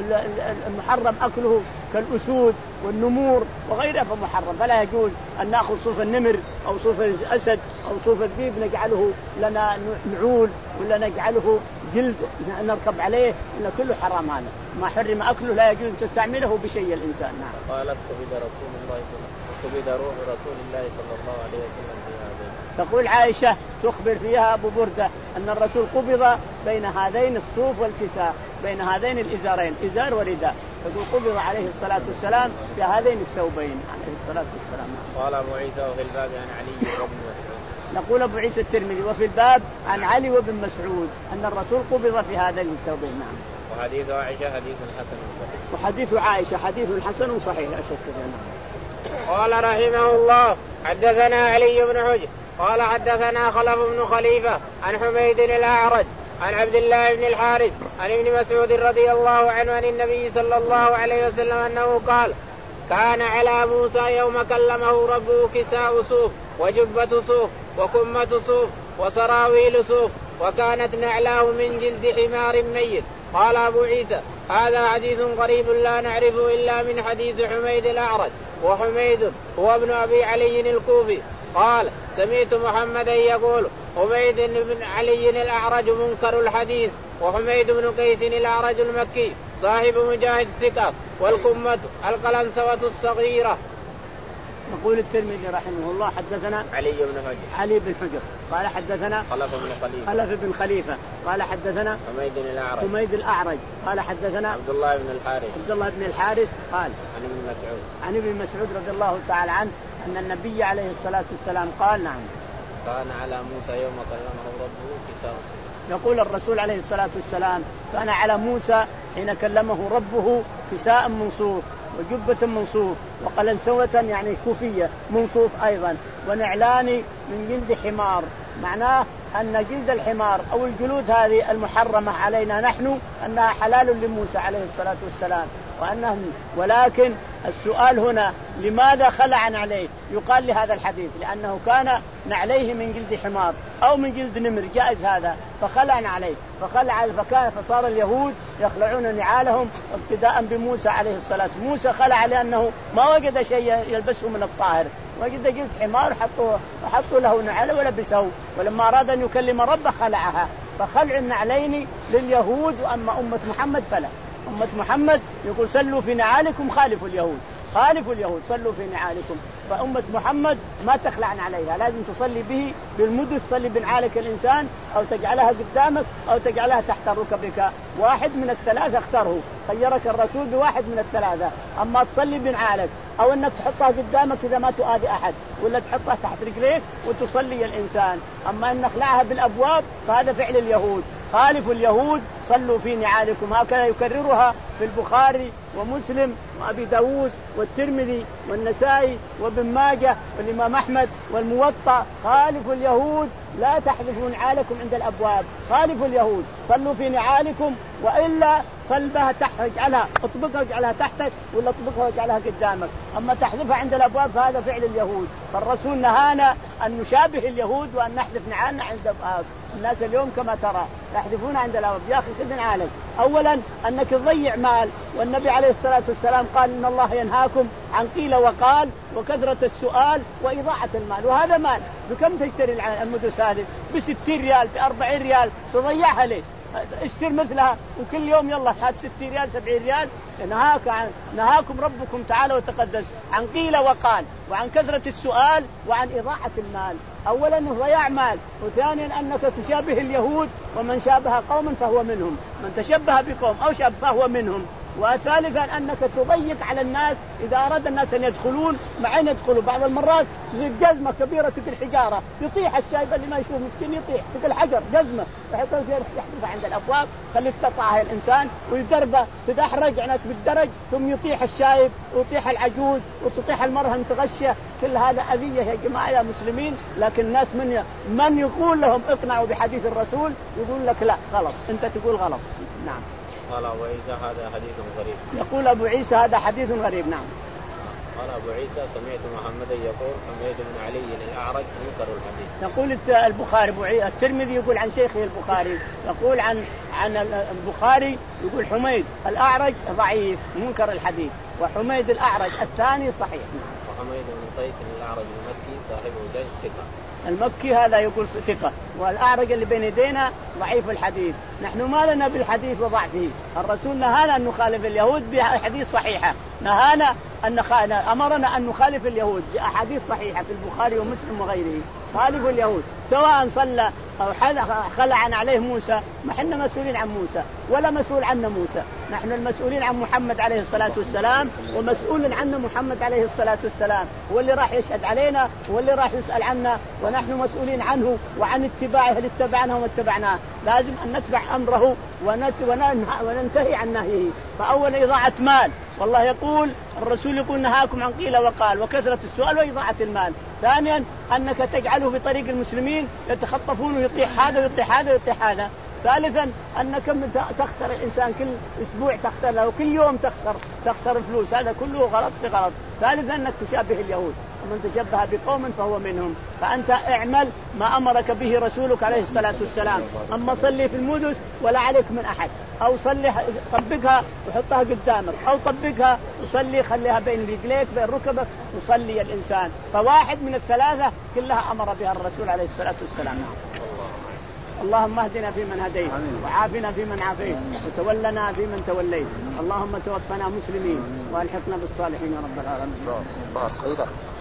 المحرم أكله كالأسود والنمور وغيرها فمحرم، فلا يجوز أن نأخذ صوف النمر أو صوف الأسد أو صوف الذئب نجعله لنا نعول ولا نجعله جلد نركب عليه، إن كله حرام. هذا ما حرم أكله لا يجوز تستعمله بشيء الإنسان. نعم قالت قبض رسول الله قبض روح رسول الله صلى الله عليه وسلم في هذين. تقول عائشة تخبر فيها أبو بردة أن الرسول قبض بين هذين الصوف والكساء، بين هذين الإزارين إزار ورداء. تقول قبض عليه الصلاة والسلام في هذين الثوبين عليه الصلاة والسلام. قال أبو عيسى وفي الباب عن علي وابن مسعود. نقول أبو عيسى الترمذي وفي الباب عن علي وابن مسعود أن الرسول قبض في هذين الثوبين. نعم وحديث عائشة حديث حسن صحيح. وحديث عائشة حديث حسن صحيح لا شك فيه. قال رحمه الله حدثنا علي بن حجر قال حدثنا خلف بن خليفة عن حميد الأعرج عن عبد الله بن الحارث عن ابن مسعود رضي الله عنه عن النبي صلى الله عليه وسلم أنه قال كان على موسى يوم كلمه ربه كساء صوف وجبة صوف وكمة صوف وسراويل صوف وكانت نعلاه من جلد حمار ميت. قال أبو عيسى هذا حديث غريب لا نعرفه إلا من حديث حميد الأعرج، وحميد هو ابن أبي علي الكوفي. قال سمعت محمدا يقول حميد بن علي الأعرج منكر الحديث، وحميد بن قيس الأعرج المكي صاحب مجاهد ثقة، والكمة القلنسوة الصغيرة. يقول الترمذي رحمه الله حدثنا علي بن حجر علي بن حجر قال حدثنا خلف بن خليفة خلف بن خليفة قال حدثنا حميد الأعرج حميد الأعرج قال حدثنا عبد الله بن الحارث عبد الله بن الحارث قال عن ابن مسعود عن ابن مسعود رضي الله تعالى عنه أن النبي عليه الصلاة والسلام قال نعم كان على موسى يوم كلمه ربه كساء صوف. يقول الرسول عليه الصلاة والسلام كان على موسى حين كلمه ربه كساء من صوف وجبة من صوف وقلنسوة يعني كوفية من صوف أيضا ونعلان من جلد حمار. معناه أن جلد الحمار أو الجلود هذه المحرمة علينا نحن أنها حلال لموسى عليه الصلاة والسلام وأنه ولكن السؤال هنا لماذا خلع عليه؟ يقال لهذا الحديث لأنه كان نعليه من جلد حمار أو من جلد نمر جائز هذا فخلع عليه فخلع فكان فصار اليهود يخلعون نعالهم ابتداء بموسى عليه الصلاة. موسى خلع لأنه ما وجد شيء يلبسه من الطاهر وجد جلد حمار حطوا حطوا له نعاله ولبسه ولما أراد أن يكلم ربه خلعها. فخلع النعلين لليهود وأما أمة محمد فلا. أمة محمد يقول صلوا في نعالكم خالفوا اليهود خالفوا اليهود صلوا في نعالكم. فأمة محمد ما تخلعن عليها لازم تصلي به بالمدس تصلي بنعالك الإنسان أو تجعلها قدامك أو تجعلها تحت ركبك واحد من الثلاثة اختاره خيرك الرسول بواحد من الثلاثة. أما تصلي بنعالك أو أنك تحطها قدامك إذا ما تؤذي أحد ولا تحطها تحت رجليك وتصلي الإنسان. أما أن نخلعها بالأبواب فهذا فعل اليهود خالفوا اليهود صلوا في نعالكم. هكذا يكررها في البخاري ومسلم وأبي داود والترمذي والنسائي وابن ماجه والإمام أحمد والموطأ. خالفوا اليهود لا تحذفوا نعالكم عند الأبواب، خالفوا اليهود صلوا في نعالكم، وإلا صلبها تحت اجعلها اطبقها اجعلها تحتك ولا اطبقها اجعلها قدامك. أما تحذفها عند الأبواب فهذا فعل اليهود. فالرسول نهانا أن نشابه اليهود وأن نحذف نعالنا عند الأبواب. الناس اليوم كما ترى يحذفون عند الأبواب. يا أخي خذ نعالك. أولا أنك تضيع مال، والنبي عليه الصلاة والسلام قال إن الله ينهاكم عن قيل وقال وكثرة السؤال وإضاعة المال. وهذا مال بكم تشتري المدرسة هذه؟ بستين ريال بأربعين ريال تضيعها ليش؟ اشتر مثلها وكل يوم يلا هات ستين ريال سبعين ريال. نهاك عن نهاكم ربكم تعالى وتقدس عن قيل وقال وعن كثرة السؤال وعن إضاعة المال. أولا ضياع مال، وثانيا أنك تشابه اليهود ومن شابه قوما فهو منهم، من تشبه بقوم أو شاب فهو منهم. وثالثا أنك تضيق على الناس إذا أراد الناس أن يدخلون معين يدخلوا. بعض المرات جزمة كبيرة تقل حجارة يطيح الشايب اللي ما يشوف مسكين يطيح تقل حجر جزمة يحذفها عند الأبواب. خلي تقطعها الإنسان ويدربه تدحرج عنك بالدرج ثم يطيح الشايب ويطيح العجوز وتطيح المرأة متغشية. كل هذا أذية يا جماعة يا مسلمين. لكن الناس من من يقول لهم اقنعوا بحديث الرسول يقول لك لا غلط أنت تقول غلط. نعم. قال أبو عيسى هذا حديث غريب. يقول أبو عيسى هذا حديث غريب. نعم. قال أبو عيسى سمعت محمدا يقول حميد بن علي الأعرج منكر الحديث. يقول البخاري الترمذي يقول عن شيخه البخاري يقول عن عن البخاري يقول حميد الأعرج ضعيف منكر الحديث، وحميد الأعرج الثاني صحيح. وحميد بن قيس الأعرج المكي صاحب وجه ثقة. المكي هذا يقول ثقة، والأعرج اللي بين يدينا ضعيف الحديث. نحن ما لنا بالحديث وضعفه. الرسول نهانا أن نخالف اليهود بحديث صحيحة، نهانا أن نخ... أمرنا أن نخالف اليهود بأحاديث صحيحة في البخاري ومسلم وغيره. خالفوا اليهود سواء صلى أو خلع عن عليه موسى، ما احنا مسؤولين عن موسى ولا مسؤول عنا موسى. نحن المسؤولين عن محمد عليه الصلاة والسلام، ومسؤول عنا محمد عليه الصلاة والسلام. هو اللي راح يشهد علينا، هو اللي راح يسأل عنا، ونحن مسؤولين عنه وعن اتباعه. هل اتبعناه وما اتبعناه؟ لازم أن نتبع أمره ونت... وننتهي عن نهيه. فأول إضاعة مال، والله يقول الرسول يقول نهاكم عن قيل وقال وكثرة السؤال وإضاعة المال. ثانيا أنك تجعله في طريق المسلمين يتخطفون ويطيح هذا ويطيح هذا ويطيح هذا. ثالثا أنك تخسر الإنسان كل أسبوع تخسر له، كل يوم تخسر تخسر فلوس. هذا كله غلط في غلط. ثالثا أنك تشابه اليهود، ومن تشبه بقوم فهو منهم. فأنت اعمل ما أمرك به رسولك عليه الصلاة والسلام. أما صلي في المدس ولا عليك من أحد، أو صلي طبقها وحطها قدامك، أو طبقها وصلي خليها بين رجليك بين ركبك وصلي الإنسان. فواحد من الثلاثة كلها أمر بها الرسول عليه الصلاة والسلام. اللهم اهدنا فيمن هديت، وعافنا فيمن عافيت، وتولنا فيمن توليت. اللهم توفنا مسلمين والحقنا بالصالحين يا رب العالمين.